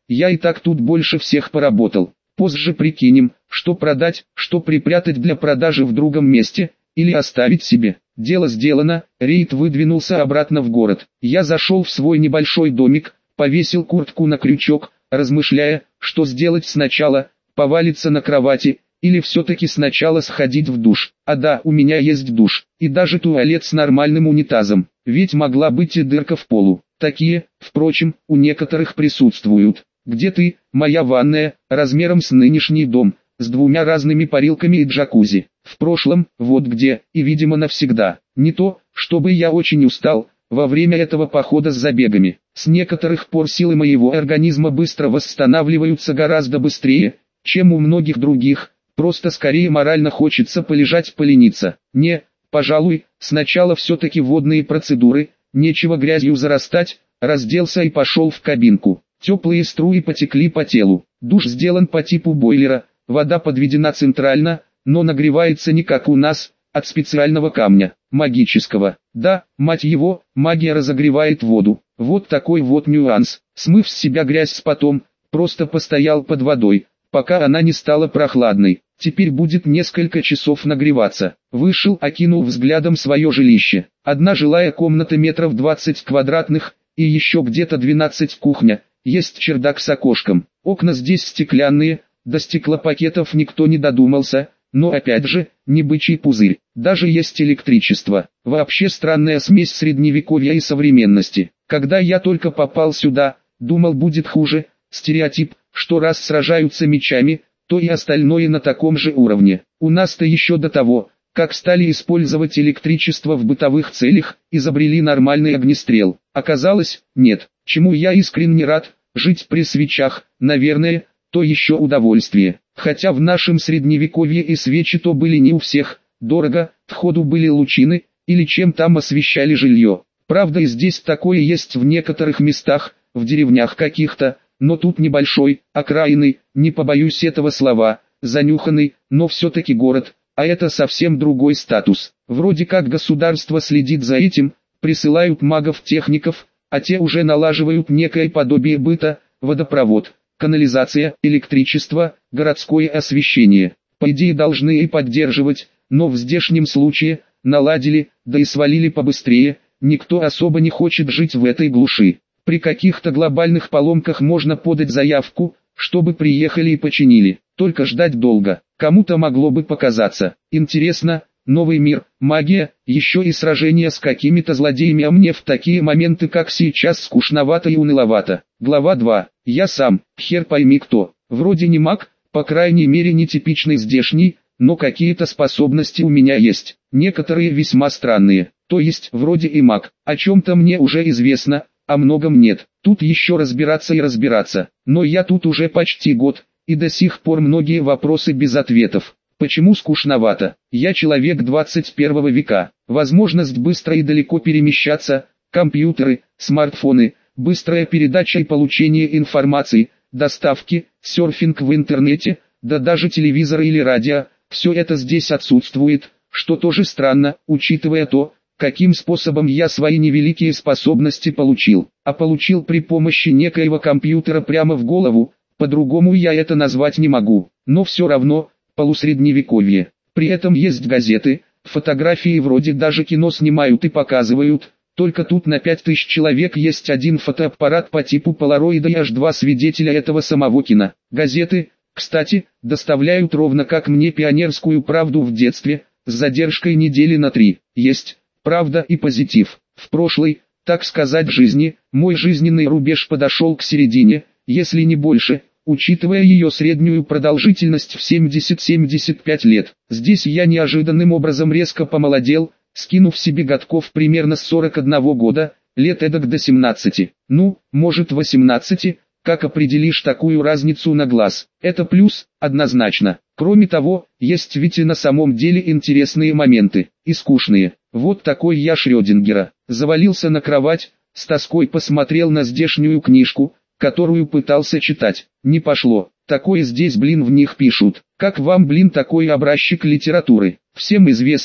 я и так тут больше всех поработал. Позже прикинем, что продать, что припрятать для продажи в другом месте, или оставить себе. Дело сделано, Рейд выдвинулся обратно в город. Я зашел в свой небольшой домик, повесил куртку на крючок, размышляя, что сделать сначала, повалиться на кровати, или все-таки сначала сходить в душ. А да, у меня есть душ, и даже туалет с нормальным унитазом, ведь могла быть и дырка в полу. Такие, впрочем, у некоторых присутствуют. Где ты, моя ванная, размером с нынешний дом, с двумя разными парилками и джакузи. В прошлом, вот где, и видимо навсегда. Не то, чтобы я очень устал, во время этого похода с забегами. С некоторых пор силы моего организма быстро восстанавливаются гораздо быстрее, чем у многих других, просто скорее морально хочется полежать полениться. Не, пожалуй, сначала все-таки водные процедуры, нечего грязью зарастать, разделся и пошел в кабинку. Теплые струи потекли по телу. Душ сделан по типу бойлера, вода подведена центрально, но нагревается не как у нас, от специального камня, магического. Да, мать его, магия разогревает воду. Вот такой вот нюанс. Смыв с себя грязь с потом, просто постоял под водой, пока она не стала прохладной. Теперь будет несколько часов нагреваться. Вышел, окинул взглядом свое жилище. Одна жилая комната метров двадцать квадратных, и еще где-то двенадцать кухня. Есть чердак с окошком. Окна здесь стеклянные, до стеклопакетов никто не додумался, но опять же, не бычий пузырь. Даже есть электричество. Вообще странная смесь средневековья и современности. Когда я только попал сюда, думал будет хуже. Стереотип, что раз сражаются мечами, то и остальное на таком же уровне. У нас-то еще до того, как стали использовать электричество в бытовых целях, изобрели нормальный огнестрел. Оказалось, нет. Чему я искренне рад, жить при свечах, наверное, то еще удовольствие. Хотя в нашем средневековье и свечи то были не у всех, дорого, входу были лучины, или чем там освещали жилье. Правда и здесь такое есть в некоторых местах, в деревнях каких-то, но тут небольшой, окраинный, не побоюсь этого слова, занюханный, но все-таки город, а это совсем другой статус. Вроде как государство следит за этим, присылают магов-техников, а те уже налаживают некое подобие быта, водопровод, канализация, электричество, городское освещение. По идее должны и поддерживать, но в здешнем случае, наладили, да и свалили побыстрее, никто особо не хочет жить в этой глуши. При каких-то глобальных поломках можно подать заявку, чтобы приехали и починили, только ждать долго. Кому-то могло бы показаться интересно, новый мир, магия, еще и сражения с какими-то злодеями, а мне в такие моменты как сейчас скучновато и уныловато. Глава два. Я сам, хер пойми кто, вроде не маг, по крайней мере не типичный здешний, но какие-то способности у меня есть, некоторые весьма странные, то есть вроде и маг, о чем-то мне уже известно, о многом нет, тут еще разбираться и разбираться, но я тут уже почти год, и до сих пор многие вопросы без ответов. Почему скучновато? Я человек двадцать первого века, возможность быстро и далеко перемещаться, компьютеры, смартфоны, быстрая передача и получение информации, доставки, серфинг в интернете, да даже телевизор или радио, все это здесь отсутствует, что тоже странно, учитывая то, каким способом я свои невеликие способности получил. А получил при помощи некоего компьютера прямо в голову, по-другому я это назвать не могу, но все равно, полусредневековье. При этом есть газеты, фотографии, вроде даже кино снимают и показывают, только тут на пять тысяч человек есть один фотоаппарат по типу полароида и аж два свидетеля этого самого кино. Газеты, кстати, доставляют ровно как мне пионерскую правду в детстве, с задержкой недели на три. Есть, правда, и позитив. В прошлой, так сказать, жизни, мой жизненный рубеж подошел к середине, если не больше, учитывая ее среднюю продолжительность в семьдесят-семьдесят пять лет. Здесь я неожиданным образом резко помолодел, скинув себе годков примерно с сорок одного года, лет эдак до семнадцати. Ну, может восемнадцати, как определишь такую разницу на глаз. Это плюс, однозначно. Кроме того, есть ведь и на самом деле интересные моменты, и скучные. Вот такой я Шрёдингера. Завалился на кровать, с тоской посмотрел на здешнюю книжку, которую пытался читать. Не пошло. Такое здесь, блин, в них пишут. Как вам, блин, такой образчик литературы? Всем известно,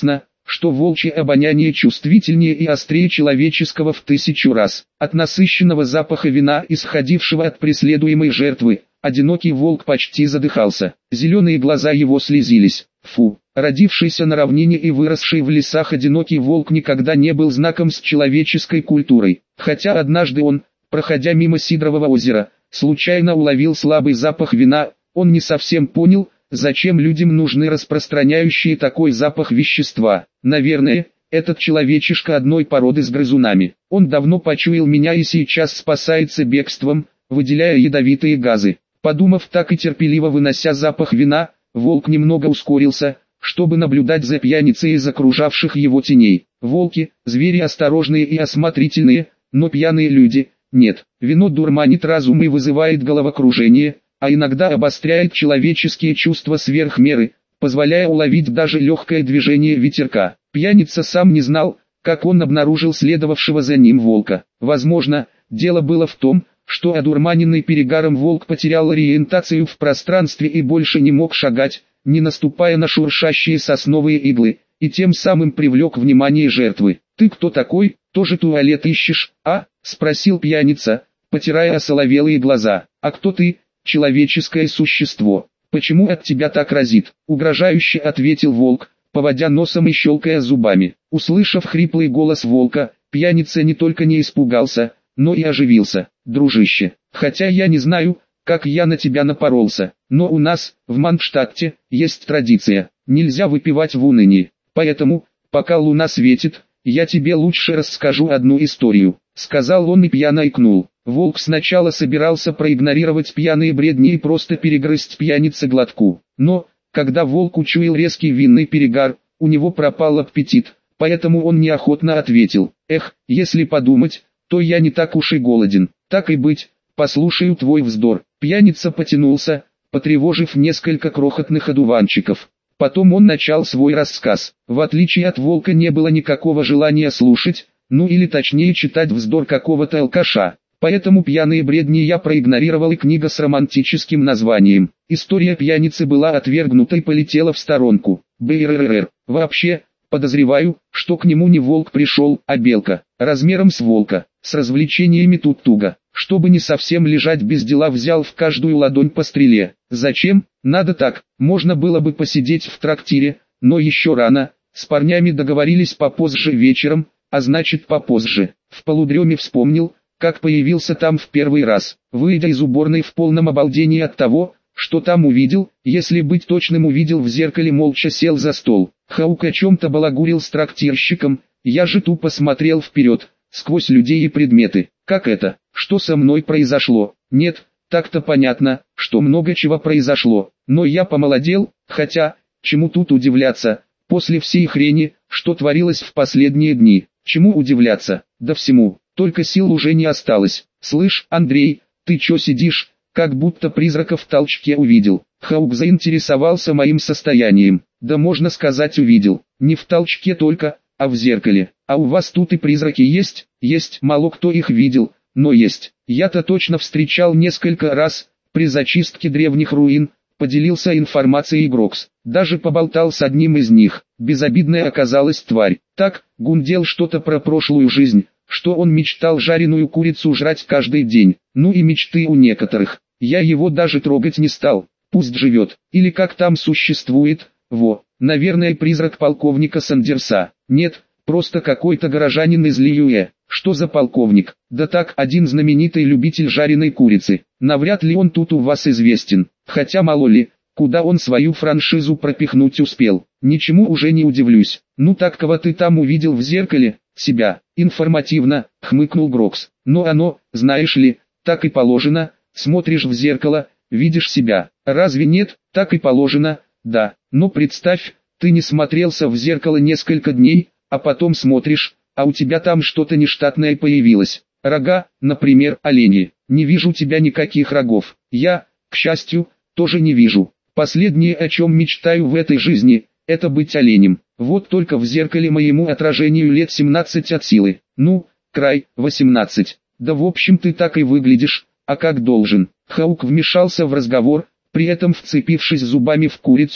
что волчье обоняние чувствительнее и острее человеческого в тысячу раз. От насыщенного запаха вина, исходившего от преследуемой жертвы, одинокий волк почти задыхался. Зеленые глаза его слезились. Фу! Родившийся на равнине и выросший в лесах одинокий волк никогда не был знаком с человеческой культурой. Хотя однажды он, проходя мимо Сидрового озера, случайно уловил слабый запах вина, он не совсем понял, зачем людям нужны распространяющие такой запах вещества. Наверное, этот человечишка одной породы с грызунами. Он давно почуял меня и сейчас спасается бегством, выделяя ядовитые газы. Подумав так и терпеливо вынося запах вина, волк немного ускорился, чтобы наблюдать за пьяницей из окружавших его теней. Волки – звери осторожные и осмотрительные, но пьяные люди – нет. Вино дурманит разум и вызывает головокружение, а иногда обостряет человеческие чувства сверх меры, позволяя уловить даже легкое движение ветерка. Пьяница сам не знал, как он обнаружил следовавшего за ним волка. Возможно, дело было в том, что одурманенный перегаром волк потерял ориентацию в пространстве и больше не мог шагать, не наступая на шуршащие сосновые иглы, и тем самым привлек внимание жертвы. «Ты кто такой, тоже туалет ищешь, а?» – спросил пьяница, потирая осоловелые глаза. «А кто ты, человеческое существо? Почему от тебя так разит?» – угрожающе ответил волк, поводя носом и щелкая зубами. Услышав хриплый голос волка, пьяница не только не испугался, но и оживился. «Дружище, хотя я не знаю, как я на тебя напоролся, но у нас, в Манштадте, есть традиция, нельзя выпивать в унынии, поэтому, пока луна светит, я тебе лучше расскажу одну историю», — сказал он и пьяно икнул. Волк сначала собирался проигнорировать пьяные бредни и просто перегрызть пьянице глотку, но, когда волк учуял резкий винный перегар, у него пропал аппетит, поэтому он неохотно ответил: «Эх, если подумать, то я не так уж и голоден, так и быть, послушаю твой вздор». Пьяница потянулся, потревожив несколько крохотных одуванчиков. Потом он начал свой рассказ. В отличие от волка не было никакого желания слушать, ну или точнее читать вздор какого-то алкаша. Поэтому пьяные бредни я проигнорировал, и книга с романтическим названием «История пьяницы» была отвергнута и полетела в сторонку. Бррррр. Вообще, подозреваю, что к нему не волк пришел, а белка, размером с волка. С развлечениями тут туго. Чтобы не совсем лежать без дела, взял в каждую ладонь по стреле. Зачем? Надо так. Можно было бы посидеть в трактире, но еще рано. С парнями договорились попозже вечером, а значит попозже. В полудреме вспомнил, как появился там в первый раз. Выйдя из уборной в полном обалдении от того, что там увидел, если быть точным, увидел в зеркале, молча сел за стол. Хаук о чем-то балагурил с трактирщиком, я же тупо смотрел вперед, сквозь людей и предметы. Как это? Что со мной произошло? Нет, так-то понятно, что много чего произошло, но я помолодел, хотя, чему тут удивляться, после всей хрени, что творилось в последние дни. Чему удивляться? Да всему, только сил уже не осталось. «Слышь, Андрей, ты чё сидишь, как будто призрака в толчке увидел?» Хаук заинтересовался моим состоянием. «Да можно сказать, увидел, не в толчке только, а в зеркале. А у вас тут и призраки есть?» «Есть, мало кто их видел, но есть. Я-то точно встречал несколько раз, при зачистке древних руин», поделился информацией Грокс. Даже поболтал с одним из них. Безобидная оказалась тварь. Так, гундел что-то про прошлую жизнь, что он мечтал жареную курицу жрать каждый день. Ну и мечты у некоторых. Я его даже трогать не стал. Пусть живет. Или как там существует. Во, наверное, призрак полковника Сандерса. Нет, просто какой-то горожанин из Лиюэ. Что за полковник? Да так, один знаменитый любитель жареной курицы. Навряд ли он тут у вас известен. Хотя мало ли, куда он свою франшизу пропихнуть успел. Ничему уже не удивлюсь. Ну так, кого ты там увидел в зеркале? Себя. Информативно, хмыкнул Грокс. Но оно, знаешь ли, так и положено. Смотришь в зеркало, видишь себя. Разве нет? Так и положено. Да. Но представь, ты не смотрелся в зеркало несколько дней, а потом смотришь, а у тебя там что-то нештатное появилось. Рога, например, олени. Не вижу у тебя никаких рогов. Я, к счастью, тоже не вижу. Последнее, о чем мечтаю в этой жизни, это быть оленем. Вот только в зеркале моему отражению лет семнадцать от силы. Ну, край, восемнадцать. Да в общем ты так и выглядишь, а как должен. Хаук вмешался в разговор, при этом вцепившись зубами в курицу,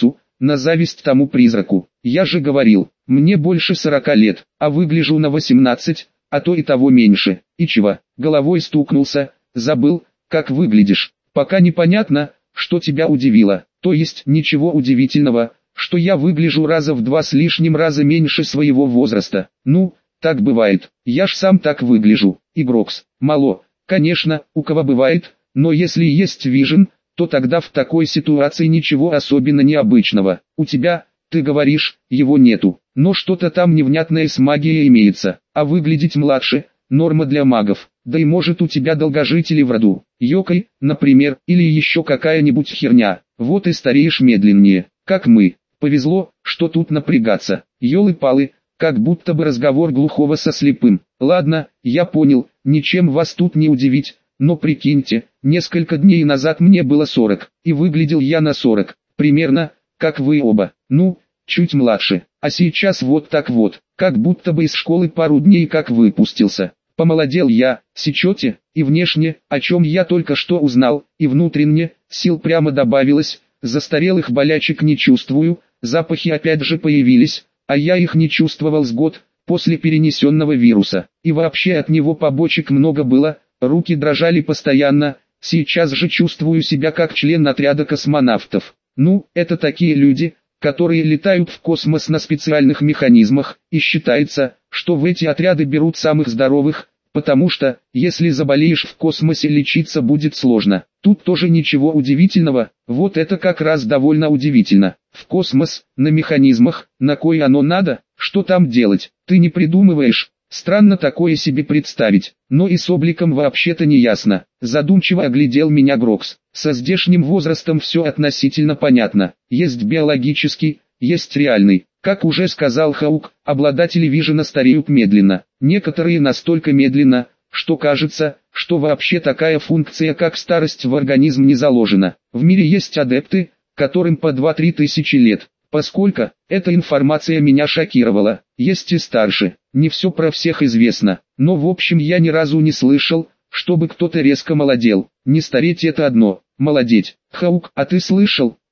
на зависть тому призраку. Я же говорил, мне больше сорока лет, а выгляжу на восемнадцать, а то и того меньше. И чего? Головой стукнулся, забыл, как выглядишь. Пока непонятно, что тебя удивило. То есть ничего удивительного, что я выгляжу раза в два с лишним раза меньше своего возраста. Ну, так бывает. Я ж сам так выгляжу. Игрокс, мало. Конечно, у кого бывает, но если есть вижен, то тогда в такой ситуации ничего особенно необычного. У тебя, ты говоришь, его нету, но что-то там невнятное с магией имеется, а выглядеть младше – норма для магов. Да и может у тебя долгожители в роду, Йокой, например, или еще какая-нибудь херня, вот и стареешь медленнее, как мы. Повезло, что тут напрягаться, елы-палы, как будто бы разговор глухого со слепым. Ладно, я понял, ничем вас тут не удивить, но прикиньте, несколько дней назад мне было сорок, и выглядел я на сорок, примерно, как вы оба, ну, чуть младше, а сейчас вот так вот, как будто бы из школы пару дней как выпустился. Помолодел я, сечете, и внешне, о чем я только что узнал, и внутренне, сил прямо добавилось, застарелых болячек не чувствую, запахи опять же появились, а я их не чувствовал с год, после перенесенного вируса, и вообще от него побочек много было, руки дрожали постоянно, сейчас же чувствую себя как член отряда космонавтов. Ну, это такие люди, которые летают в космос на специальных механизмах, и считается, что в эти отряды берут самых здоровых, потому что, если заболеешь в космосе, лечиться будет сложно. Тут тоже ничего удивительного, вот это как раз довольно удивительно. В космос, на механизмах, на кой оно надо, что там делать, ты не придумываешь. Странно такое себе представить, но и с обликом вообще-то не ясно. Задумчиво оглядел меня Грокс. Со здешним возрастом все относительно понятно. Есть биологический, есть реальный. Как уже сказал Хаук, обладатели вижена стареют медленно. Некоторые настолько медленно, что кажется, что вообще такая функция как старость в организм не заложена. В мире есть адепты, которым по два-три тысячи лет. Поскольку эта информация меня шокировала, есть и старше, не все про всех известно, но в общем я ни разу не слышал, чтобы кто-то резко молодел. Не стареть это одно, молодеть. Хаук, а ты слышал,